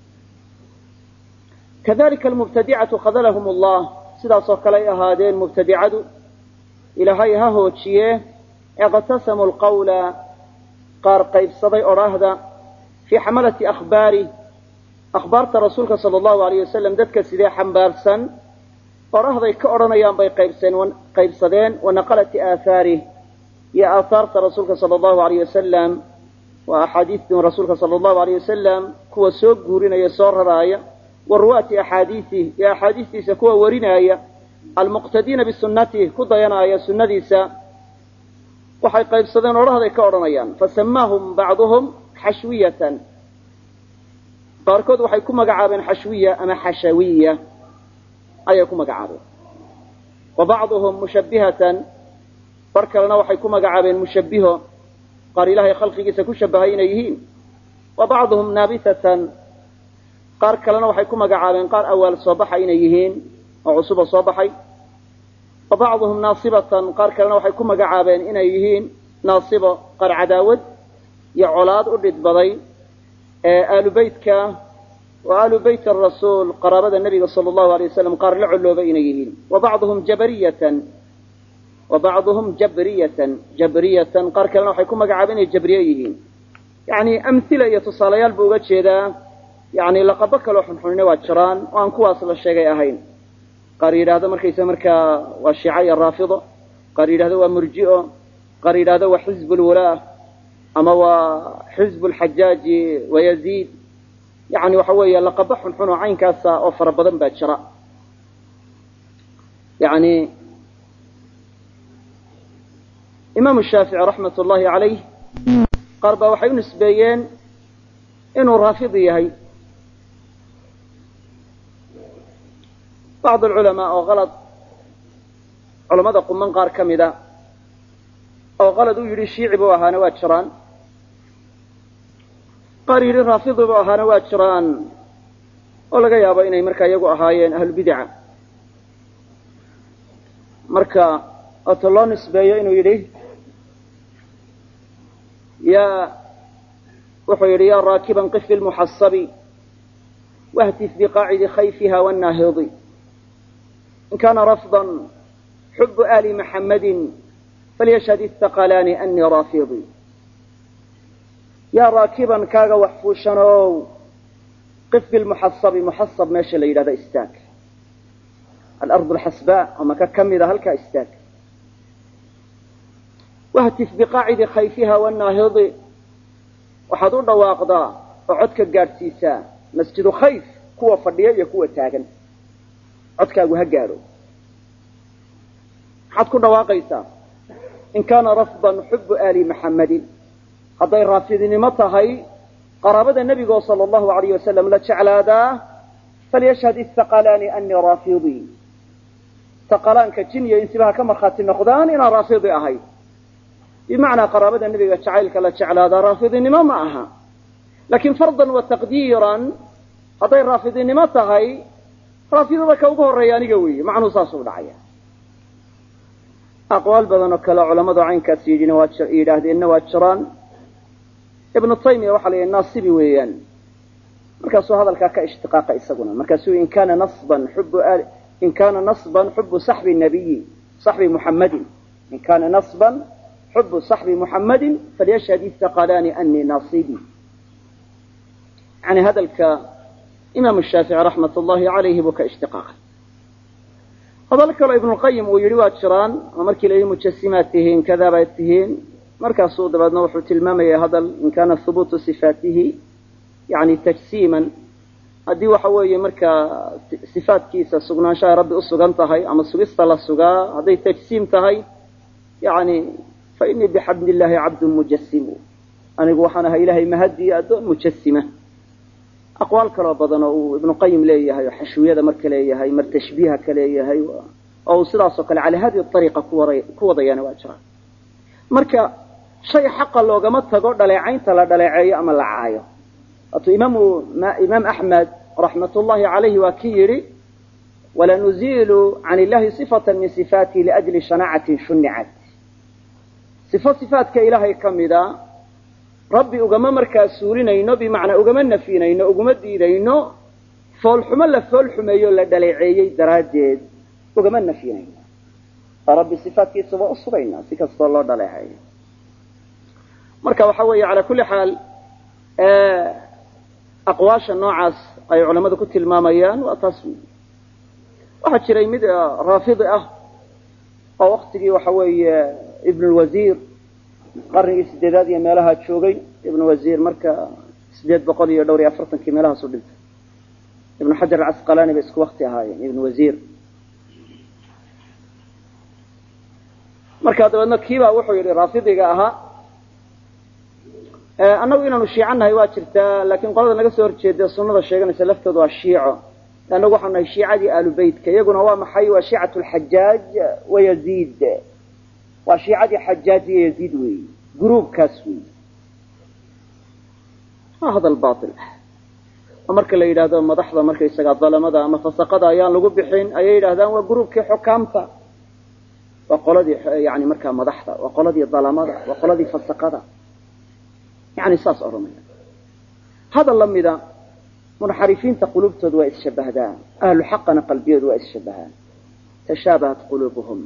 kadalika almubtadicatu khadalahum allah sidaasoo kale ay ahaadeen mubtadicadu ilaahay ha hoojiye iqtasamuu lqawla qaar qaybsaday odhaahda fii xamalati akhbaarih akhbaarta rasuulka sala allahu alayh wasalam dadka sidee xambaarsan odhahday ka odhanayaan bay qaybsadeen wa naqalati aahaarih iyo aahaarta rasuulka sala allahu alayh wasalam waa axaadiistii rasuulka sala allahu alayh wasalam kuwa soo guurinaya soo raraaya wa ruwaati axaadiisih iyo axaadiistiisa kuwa warinaaya almuqtadiina bisunatih ku dayanaaya sunnadiisa waxay qaybsadeen odhahday ka odhanayaan fasamaahum bacduhum xashwiyatan qaarkood waxay ku magacaabeen xashwiya ama xashawiya ayay ku magacaabeen wa bacduhum mushabbihatan bar kalena waxay ku magacaabeen mushabbiho qaar ilaahay khalqigiisa ku shabahay inay yihiin wa bacduhum naabitatan qaar kalena waxay ku magacaabeen qaar awaal soo baxay inay yihiin oo cusuba soo baxay wa bacduhum naasibatan qaar kalena waxay ku magacaabeen inay yihiin naasibo qaar cadaawad iyo colaad u dhidbaday aalu beytka wa aalu beyt arasuul qaraabada nebiga sala allahu alay wasalam qaar la colloobay inay yihiin wa bacduhum jabariyatan wa bacduhum jabriyatan qaar kalena waxay ku magacaabeen inay jabriye yihiin yani amhila iyo tusaalayaal buu uga jeedaa yani laqabo kaloo xunxunina waa jiraan oo aan kuwaas la sheegay ahayn qaar yidhaahdo markaysa markaa waa shiica iyo raafido qaar yidhahdo waa murji'o qaar yidhahdo waa xizb lwulaah ama waa xizb lxajaaji wayaziid yani waxa weeye laqabo xunxun oo caynkaasa oo fara badan baa jira yani imaamu shaafici raxmat ullahi calayh qaar baa waxay u nisbeeyeen inuu raafidi yahay bacd alculamaa oo qalad culamada quman qaar ka mida oo qalad u yidhi shiici buu ahaana waa jiraan qaar yidhi raafidi buu ahaana waa jiraan oo laga yaabo inay markaa iyagu ahaayeen ahlubidaca marka oota loo nisbeeyo inuu yidhi wuxuu yidhi yaa raakiban qif fi lmuxasabi wahtif biqaacidi khayfiha wannahidi in kaana rafdan xubu ali maxamadin falyashhad istaqalaani anii raafidi yaa raakiban kaaga wax fuushanow qif bilmuxasabi muxasab meesha la yidhahdo istaag alard alxasbaa oo maka ka mida halkaa istaag wahtif biqaacidi khayfiha wannahidi waxaad u dhawaaqdaa oo codka gaadhsiisaa masjidu khayf kuwa fadhiya iyo kuwa taagan codkaagu ha gaadho maxaad ku dhawaaqaysaa in kaana rafdan xubu aali maxammadin hadday raafidinimo tahay qaraabada nebigo sala allahu alayh wasalam la jeclaadaa falyashhad ithaqalaani anii raafidii thaqalaanka jin iyo insibaha ka markhaati noqdaan inaan raafidi ahay bimacnaa qaraabada nebiga jacaylka la jeclaadaa raafidinimo ma aha laakiin fardan wa taqdiiran hadday raafidinimo tahay raafidada ka ugu horreeya aniga weeye macnuu saasuu dhacaya aqwaal badan oo kale culamadu caynkaas yidhaahdeenna waa jiraan ibnu taymiya waxaa la yidhi naasibi weeyaan markaasuu hadalkaa ka ishtiqaaqa isaguna markaasuu in kaana nasban xubu saxbi nabiyi saxbi muxammadin in kaana nasban xubu saxbi muxammadin falyashhad ithaqalaani anii naasibi yani hadalka imaamu shaafici raxmat ullahi calayhi buu ka ishtiqaaqay hadal kaloo ibnulqayim uu yidhi waa jiraan oo markii la yidhi mujasimaad tihiin kadaabaad tihiin markaasuu dabeedna wuxuu tilmaamaya hadal in kaana hubuutu sifaatihi yani tajsiiman haddii waxa weeye markaa sifaatkiisa sugnaanshahay rabbi usugan tahay ama sugista la sugaa hadday tajsiim tahay yani fa inii bixamdi illaahi cabdun mujasimu anigu waxaan ahay ilahay mahadii addoon mujasima aqwaal kaloo badan oo uu ibnuqayim leeyahay oo xashwiyada marka leeyahay mar tashbiiha ka leeyahay oo uu sidaasoo kale calaa hadihi ariiqa ku wadayana waa jiraan marka shay xaqa loogama tago dhaleecaynta la dhaleeceeyo ama la caayo waatuu imaam axmed raxmat ullahi calayhi waa ki yidhi walanuziilu can illahi sifatan min sifaatihi liajli shanaacatin shunicat sifo sifaatka ilaahay ka mida rabbi ugama markaa suulinayno bimacnaa ugama nafinayno uguma diidayno foolxumo la foolxumeeyo la dhaleeceeyey daraaddeed ugama nafinayno rabbi sifaatkiisa waa u sugaynaa si kastoo loo dhaleeceeyo marka waxa weeye calaa kulli xaal aqwaasha noocaas ay culammadu ku tilmaamayaan waa taas wey waxaa jiray mid raafidi ah oo waktigii waxa weeye ibnulwasiir qarnigii 8aad iyo meelaha joogay ibnu wasiir marka 840 meelahaasu dhintay ibnu xajar alcasqalaani bay isku wakti ahaayeen ibnu wasiir markaa dabeedna kiibaa wuxuu yidhi raafidiga ahaa annagu inaanu shiico nahay waa jirtaa laakiin qolada naga soo horjeeda sunnada sheeganaysa laftooda waa shiico annagu waxaanu nahay shiicadii aalu beytka iyaguna waa maxay waa shiicatu lxajaaj wa yaziid waa shiicadii xajaaj iyo yaziid weey gruubkaas weey waa hadal baatil ah oo marka la yidhaahdo madaxda markaysaga dalamada ama fasaqada ayaan lagu bixin ayay yidhahdaan waa gruubkii xukaamta waa qoladii yani markaa madaxda waa qoladii dalamada waa qoladii fasaqada yani saas odhanaya hadal la mida munxarifiinta quluubtooda waa isshabahdaan ahlu xaqana qalbiyooda waa isshabahaan tashaabahat quluubuhum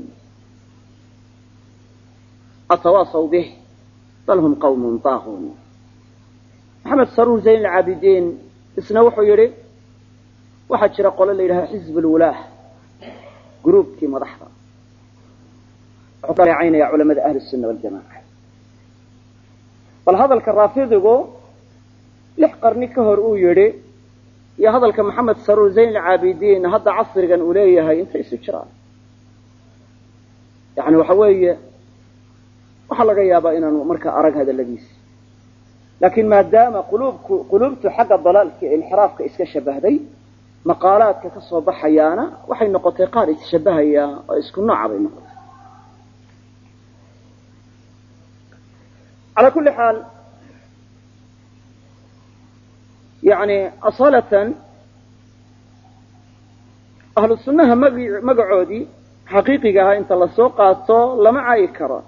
atawaasaw bih bal hum qawmun taaquun maxamed saruur zayn alcaabidiin isna wuxuu yidhi waxaa jira qolo la yidhaha xizb lwulaah gruubkii madaxda wuxuu ka leecaynaya culamada ahli sunna waljamaca bal hadalka raafidigu 6 qarni ka hor uu yidhi iyo hadalka maxamed saruur zayn alcaabidiin hadda casrigan uu leeyahay intay isu jiraan yani waxa weeye waxaa laga yaabaa inaanu markaa arag hadaladiisi laakiin maadaama quluubtu xagga dalaalka iyo inxiraafka iska shabahday maqaalaadka ka soo baxayaana waxay noqotay qaar isshabahaya oo isku nooca bay noqotay calaa kulli xaal yani asalatan ahlu sunnaha magacoodii xaqiiqiga ahaa inta lasoo qaato lama caayi karo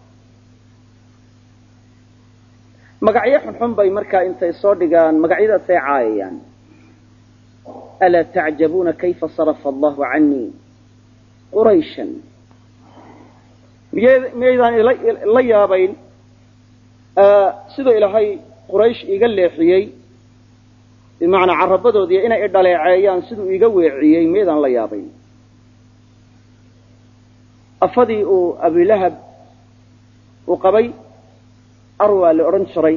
magacyo xunxun bay markaa intay soo dhigaan magacyadaasay caayayaan alaa tacjabuuna kayfa sarafa allahu canii qurayshan miyaydaan la yaabayn siduu ilaahay quraysh iiga leexiyey bimacnaa carabadoodii inay idhaleeceeyaan siduu iiga weeciyey miyaydaan la yaabayn afadii uu abilahab uu qabay arwaa la odhan jiray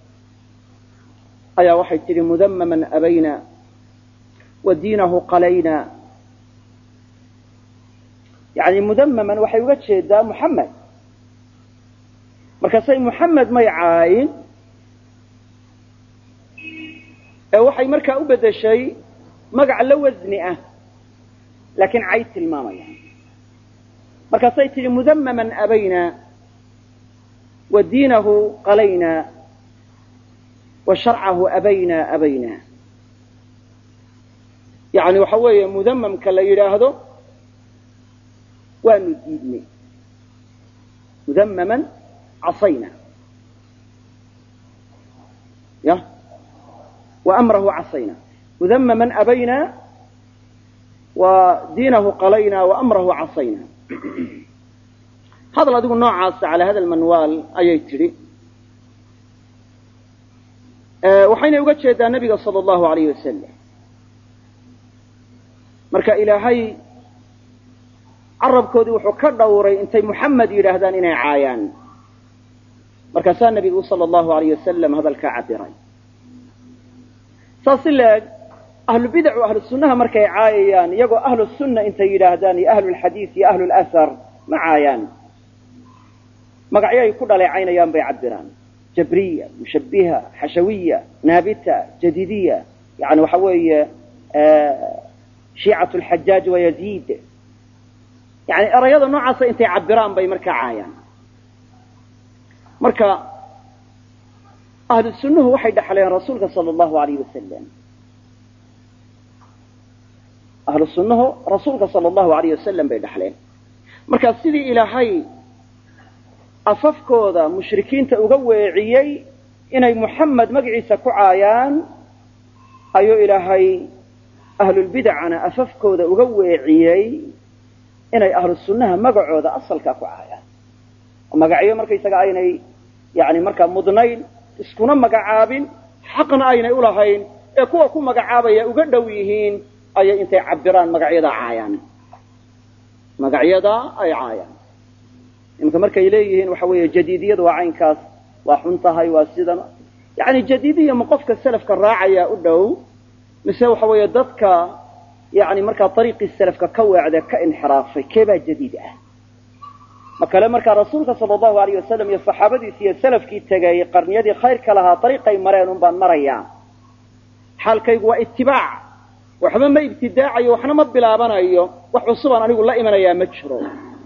ayaa waxay tidhi mudamaman abayna wa diinahu qalayna yani mudammaman waxay uga jeedaa muxamed markaasay muxamed may caayin ee waxay markaa u bedeshay magac la wasni ah laakiin cay tilmaamaya markaasay tihi mudammaman abayna wa diinahu qalayna wa sharcahu abayna abayna yani waxa weeye mudammamka la yidhaahdo waanu diidnay mudammaman casayna ya وأمره عصينا مذمما أبينا ودينه قلينا وأمره عصينا هذا الذي نوع على هذا المنوال أيتري وحين يوجد النبي صلى الله عليه وسلم مركا إلهي عرب كودي وحكر دوري انتي محمد يرهدان إني عايان مركا سان النبي صلى الله عليه وسلم هذا الكعبرين saasileeg ahlu bid'ah ahlu sunnaha markay caayayaan iyagoo ahlu sunna intay yiraahdaan iyo ahlu alhadiis iyo ahlu al-athar ma caayaan magacyo ay ku dhaleecaynayaan bay cabiraan jabriya mushabbiha hashawiya nabita jadidiya yani waxa weeye shi'atu al-hajjaj wa yazid yani erayada noocaas intay cabiraan bay markaa caayaan marka أهل السنة waxay dhaxleen rasuulka sallallahu alayhi wasallam أهل السنة rasuulka sallallahu alayhi wasallam bay dhaxleen marka sidii ilaahay afafkooda mushrikiinta uga weeciyay inay muhammad magaciisa ku caayaan ayuu ilaahay ahlul bid'ana afafkooda uga weeciyay inay ahlus sunnaha magacooda asalka ku caayaan magacyo markaysaga aynay yani marka mudnayn iskuna magacaabin xaqna aynay u lahayn ee kuwa ku magacaabaya uga dhow yihiin ayay intay cabiraan magacyada caayaan magacyada ay caayaan imka markay leeyihiin waxa weeye jadiidiyadu waa caynkaas waa xun tahay waa sidan yani jadiidiya ma qofka salafka raacaya u dhow mise waxa weeye dadka yani marka dariiqii salafka ka weecda ka inxiraafay keebaa jadiid ah makale marka rasuulka sallallahu alayhi wasallam iyo saxaabadiisa iyo salafkii tagay qarniyadii khayrka lahaa dariiqay mareen un baan maraya xalkaygu waa ittibaac waxba ma ibtidaacayo waxna ma bilaabanayo wax cusub aan anigu la imanayaa ma jiro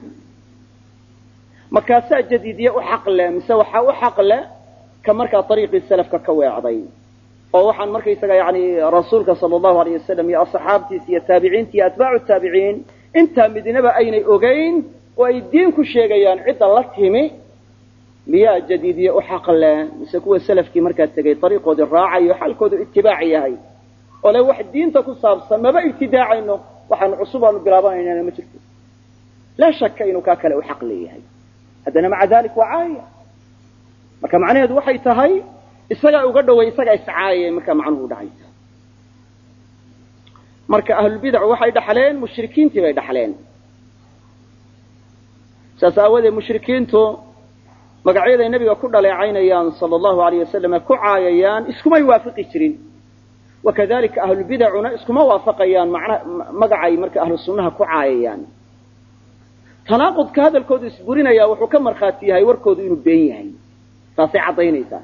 markaasaa jadiidiye u xaqle mise waxa u xaqle ka markaa dariiqii salafka ka weecday oo waxaan markaysaga yani rasuulka sallallahu alayhi wasallam iyo asxaabtiisa iyo taabiciinta iyo atbaacu taabiciin inta midnaba aynay ogeyn oo ay diin ku sheegayaan cidda la timi miyaa jadiidiye u xaqle mise kuwa salafkii markaa tegay dariiqoodii raacayo xalkoodu ittibaac yahay oo le wax diinta ku saabsan maba ibtidaacayno waxaan cusub aanu bilaabanayna ma jirto laa shaka inuu kaa kale u xaq leeyahay haddana maca dalik waa caaya marka macnaheedu waxay tahay isagaa uga dhoway isagaa iscaayay marka macnuhu dhacaysa marka ahlulbidc waxay dhaxleen mushrikiintii bay dhaxleen saas aawadeed mushrikiintu magacyaday nabiga ku dhaleecaynayaan sala allahu alayh wasalam ku caayayaan iskumay waafaqi jirin wakadalika ahlulbidacuna iskuma waafaqayaan magacay marka ahlu sunnaha ku caayayaan tanaaqudka hadalkoodu isburinaya wuxuu ka markhaati yahay warkoodu inuu been yahay taasay caddaynaysaa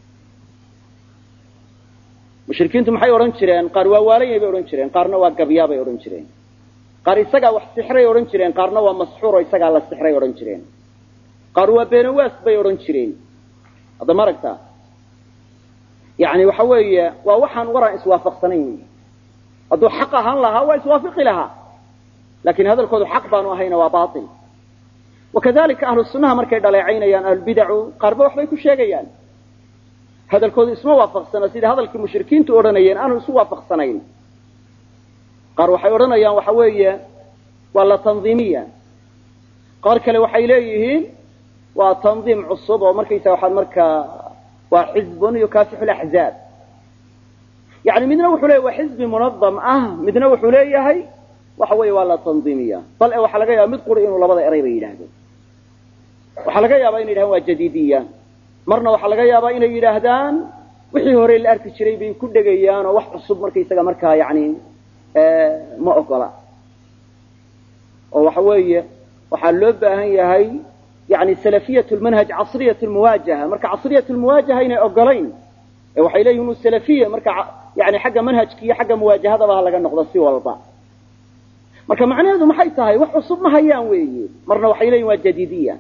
mushrikiintu maxay odhan jireen qaar waa waalayay bay odhan jireen qaarna waa gabyaa bay odhan jireen qaar isagaa wax sixray odhan jireen qaarna waa masxuuro isagaa la sixray odhan jireen qaar waa beenawaas bay odhan jireen hadda ma aragtaa yani waxa weeye waa waxaan waraan iswaafaqsanayn wey hadduu xaq ahaan lahaa waa iswaafaqi lahaa laakiin hadalkoodu xaq baanu ahayna waa baatil wakadalika ahlu sunnaha markay dhaleecaynayaan ahlulbidacu qaarba waxbay ku sheegayaan hadalkoodu isma waafaqsana sida hadalkii mushrikiintu odhanayeen aanu isu waafaqsanayn qaar waxay odhanayaan waxa weeye waa la tandiimiya qaar kale waxay leeyihiin waa tandiim cusub oo markaysa waxaad markaa waa xizbun yukaafixu laxzaab yani midna wuxuu leeyahy waa xizbi munadam ah midna wuxuu leeyahay waxa weeye waa la tandiimiya bal waxaa laga yaaba mid quri inuu labada eray bay yidhaahdeen waxaa laga yaabaa inay yidhahdaan waa jadiidiya marna waxaa laga yaabaa inay yidhaahdaan wixii hore la arki jiray bay ku dhegayaan oo wax cusub markaysaga markaa yani ma ogola oo waxa weeye waxaa loo baahan yahay yani salafiyat lmanhaj casriyat lmuwaajaha marka casriyat lmuwaajaha inay ogolayn ee waxay leeyihin inu salafiya marka yani xagga manhajka iyo xagga muwaajahadaba ha laga noqdo si walba marka macnaheedu maxay tahay wax cusub ma hayaan weeye marna waxay leeyihin waa jadiidiya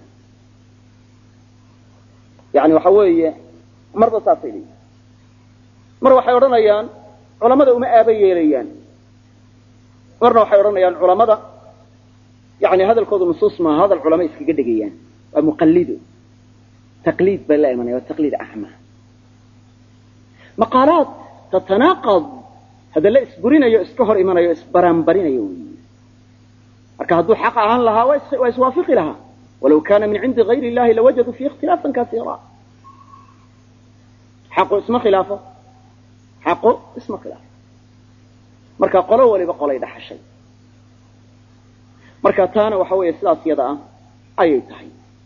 yani waxa weeye marba saasay leeyihin mar waxay odhanayaan culamada uma aaba yeelayaan marna waxay odhanayaan culamada yani hadalkoodu nusuus maaha hadal culama iskaga dhegayaan waa muqallido taqliid bay la imanaya waa taqliid acma maqaalaad tatanaaqad hadalla isburinayo iska hor imanayo isbaraanbarinayo wey marka hadduu xaq ahaan lahaa waa iswaafiqi lahaa walaw kana min cindi gayri illahi lawajaduu fiihi ikhtilaafan kasiira xaqu isma khilaafo xaqu isma khilaafo marka qolo waliba qolay dhaxashay marka taana waxa weeye sidaas yada ah ayay tahay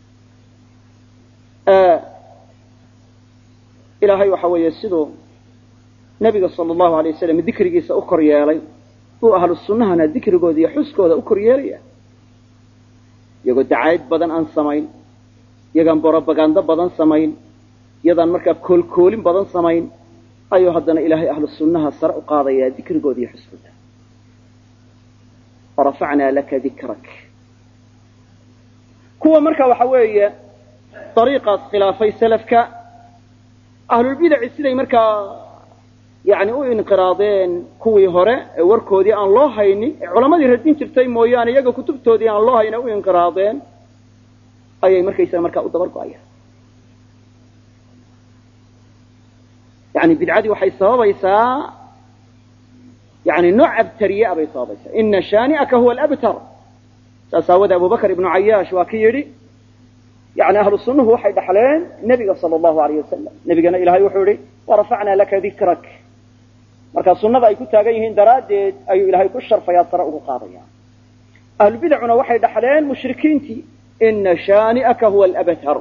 ilaahay waxa weeye siduu nabiga sala allahu alay wasalam dikrigiisa u kor yeelay buu ahlu sunnahana dikrigooda iyo xuskooda u kor yeelaya iyagoo dacaayad badan aan samayn iyagaan borobagando badan samayn iyadaan markaa koolkoolin badan samayn ayuu haddana ilaahay ahlu sunnaha sare u qaadayaa dikrigooda iyo xuskooda warafacnaa laka dikrak kuwa marka waxa weeye dariiqaas khilaafay salafka ahlulbidaci siday markaa yani u inqiraadeen kuwii hore ee warkoodii aan loo haynin ee culamadii radin jirtay mooyaane iyaga kutubtoodii aan loo haynin u inqiraadeen ayay markaysaga markaa u dabar go-ayaan yani bidcadii waxay sababaysaa yani nooc abtariyaa bay sababaysaa ina shaani'aka huwa alabtar saas aawodee abubakr ibnu cayaash waa ki yidhi yani ahlu sunnuhu waxay dhaxleen nebiga sala allahu alayh wasalam nebigana ilahay wuxuu yihi warafacnaa laka dikrak markaa sunnada ay ku taagan yihiin daraaddeed ayuu ilaahay ku sharfayaa sare ugu qaadaya ahlubidacuna waxay dhaxleen mushrikiintii ina shaani'aka huwa alabtar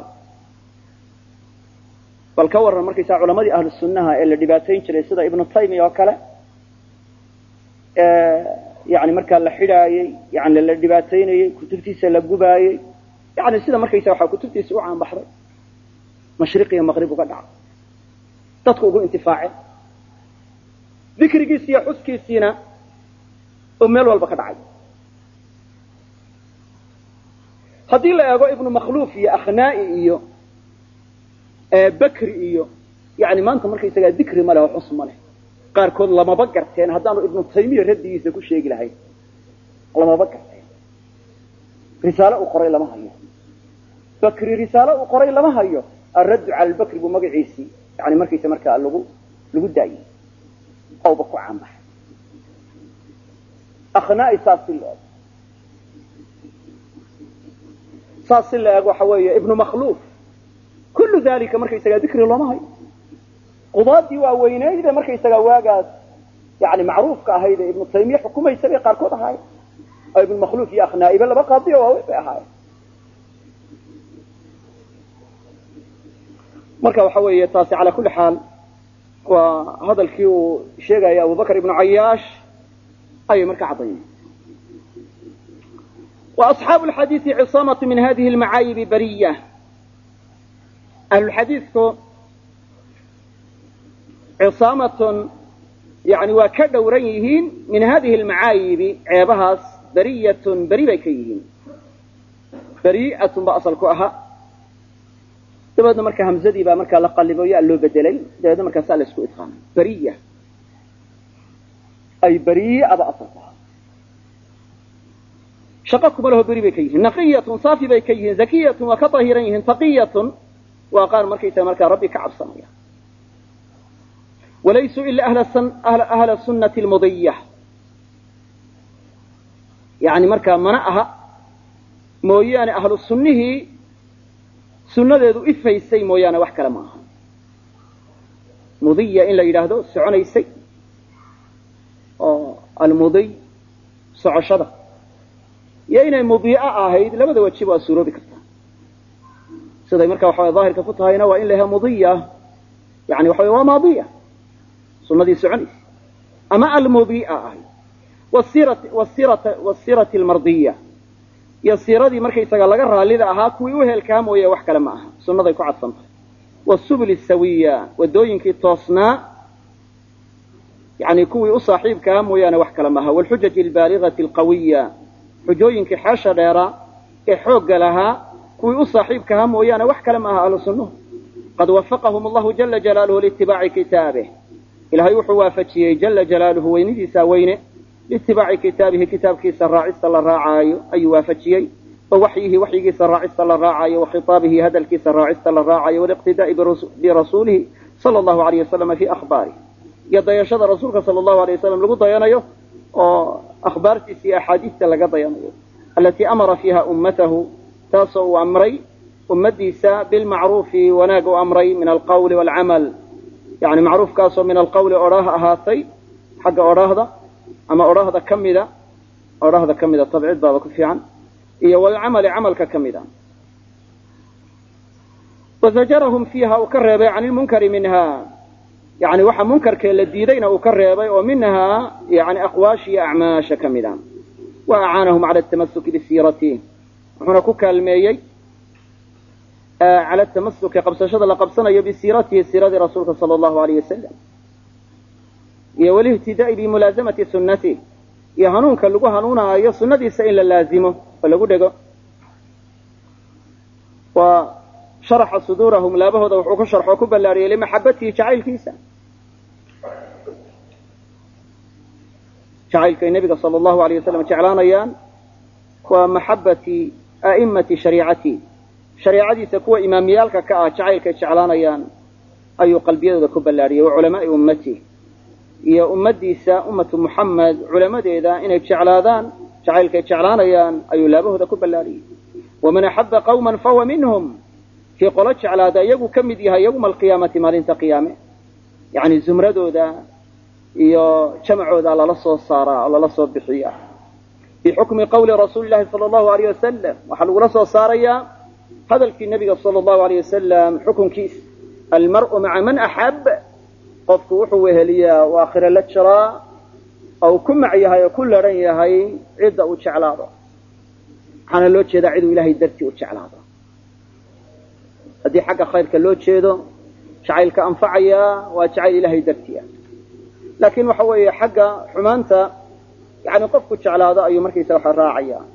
bal ka warran markaysaa culamadii ahlu sunnaha ee la dhibaatayn jiray sida ibnu taymiya oo kale yani markaa la xidhaayey yani la dhibaataynayey kutubtiisa la gubaayey yani sida markaysa waxaa kutubtiisa u caanbaxday mashriq iyo maqrib uga dhacay dadku ugu intifaaceen dikrigiisi iyo xuskiisiina oo meel walba ka dhacay haddii la eego ibnu makhluuf iyo akhnaa'i iyo bakri iyo yani maanta markaysagaa dikri ma leh oo xus ma leh qaarkood lamaba garteen haddaanu ibnu taymiya raddigiisa ku sheegi lahayn lamaba garteen risaale uu qoray lama hayo bakri risaale uu qoray lama hayo alraddu cala albakri buu magaciisii yani markaysa markaa lagu daayey awba ku caanbaxay akhnaa'i saas si la eg waxa weeye ibnu makhluuf kullu dalika markaysagaa dikri looma hayo qudaadii waa weynayde markaysagaa waagaas yani macruufka ahayd ee ibnu taymiya xukumaysa bay qaarkood ahaayeen oo ibnu makhluuf iyo akhnaa'iba laba qaadi oo waaweyn bay ahaayeen marka waxa weeye taasi calaa kulli xaal waa hadalkii uu sheegaya abubakr ibnu cayaash ayay markaa caddaynay wa asxaabu lxadiidi cisaamatu min hadihi lmacaayibi bariya ahlulxadiidku cisaamatun yani waa ka dhowran yihiin min hadihi almacaayibi ceebahaas bariyatun beri bay ka yihiin bari'atun ba asal ku ahaa dabeedna marka hamzadii baa markaa la qalibo yaa loo bedelay dabeedna markaasaa la isku idqaamay bariya ay bari'a ba asal ku ahaa shaqo kuma laho beri bay ka yihiin naqiyatun saafi bay ka yihiin zakiyatun waa ka tahiran yihiin taqiyatun waa qaar markaysa markaa rabbi ka cabsanaya walaysuu ila ahla sunnati lmudiya yani markaa mana aha mooyaane ahlu sunnihii sunnadeedu ifaysay mooyaane wax kale ma aha mudiya in la yidhaahdo soconaysay oo almudiy socoshada iyo inay mudii'a ahayd labada wajiba waa suuroobi kartaa siday marka waxa daahirka ku tahayna waa in la yaha mudiya yani waxa waa maadiya sunnadii soconaysa ama almudii'a ahayd wasirati almardiya iyo siiradii markaysaga laga raallida ahaa kuwii u heelkaa mooye wax kale ma aha sunnaday ku cadsan tahay wasubul sawiya wadooyinkii toosnaa yani kuwii u saaxiibkaa mooyaane wax kale maaha walxujaji albaaligati alqawiya xujooyinkii xeesha dheera ee xoogga lahaa kuwii u saaxiibkahaa mooyaane wax kale maaha ahlu sunnuhu qad wafaqahum allahu jala jalaaluhu liitibaaci kitaabih ilahay wuxuu waafajiyey jala jalaaluhu weynidiisaa weyne liitibaaci kitaabihi kitaabkiisa raacista la raacaayo ayuu waafajiyey wa waxyihi waxyigiisa raacista la raacaayo wa khitaabihi hadalkiisa raacista la raacayo waliqtidaa'i birasuulihi sala allahu alayh wasalama fi akhbaarih iyo dayashada rasuulka sala allahu alayh wasalam lagu dayanayo oo akhbaartiisa iyo axaadiista laga dayanayo alatii amara fiiha ummatahu taasoo uu amray ummadiisa bilmacruufi wanaag u amray min alqawli waalcamal yani macruufkaasoo min alqawli odhaah ahaatay xagga odhaahda ama odhaahda ka mida tabcid baaba ku fiican iyo walcamali camalka ka mida wazajarahum fiiha uu ka reebay can ilmunkari minha yani waxa munkarkee la diidayna uu ka reebay oo minhaa yani aqwaasha iyo acmaasha ka mida wa acaanahum cala tamasuki bisiirati wuxuuna ku kaalmeeyey cala tamasuki qabsashada la qabsanayo bisiiratihi siiradii rasuulka sala allahu alayh wasalam iyo walihtidaai bimulaazamati sunnatih iyo hanuunka lagu hanuunaayo sunnadiisa in la laazimo oo lagu dhego wa sharaxa suduurahum laabahooda wuxuu ku sharxoo ku ballaariyey limaxabatihi jacaylkiisa jacaylkay nebiga sala allahu alayh wasalam jeclaanayaan waa maxabati a'imati shariicatihi shareecadiisa kuwa imaamiyaalka ka ah jacaylkay jeclaanayaan ayuu qalbiyadooda ku ballaariyey wa culamaai ummatihi iyo ummadiisa ummatu muxamed culamadeeda inay jeclaadaan jacaylkay jeclaanayaan ayuu laabahooda ku ballaariyey waman axaba qawman fahuwa minhum kii qolo jeclaada iyagu ka mid yahay yawma alqiyaamati maalinta qiyaame yani zumradooda iyo jamacooda lala soo saaraa oo lala soo bixiya bixukmi qawli rasuuli llahi sala allahu alayh wasalam waxaa lagula soo saarayaa hadalkii nebiga sala allahu alayh wasalam xukunkiisa almar'u maca man axab qofku wuxuu weheliyaa u aakhira la jiraa ou ku mac yahay oo ku laran yahay cidda uu jeclaado waxaana loo jeedaa ciduu ilahay dartii u jeclaado haddii xagga khayrka loo jeedo jacaylka anfacayaa waa jacayl ilahay dartii ah laakiin waxa weeye xagga xumaanta yani qofku jeclaado ayuu markaysa waxa raacaya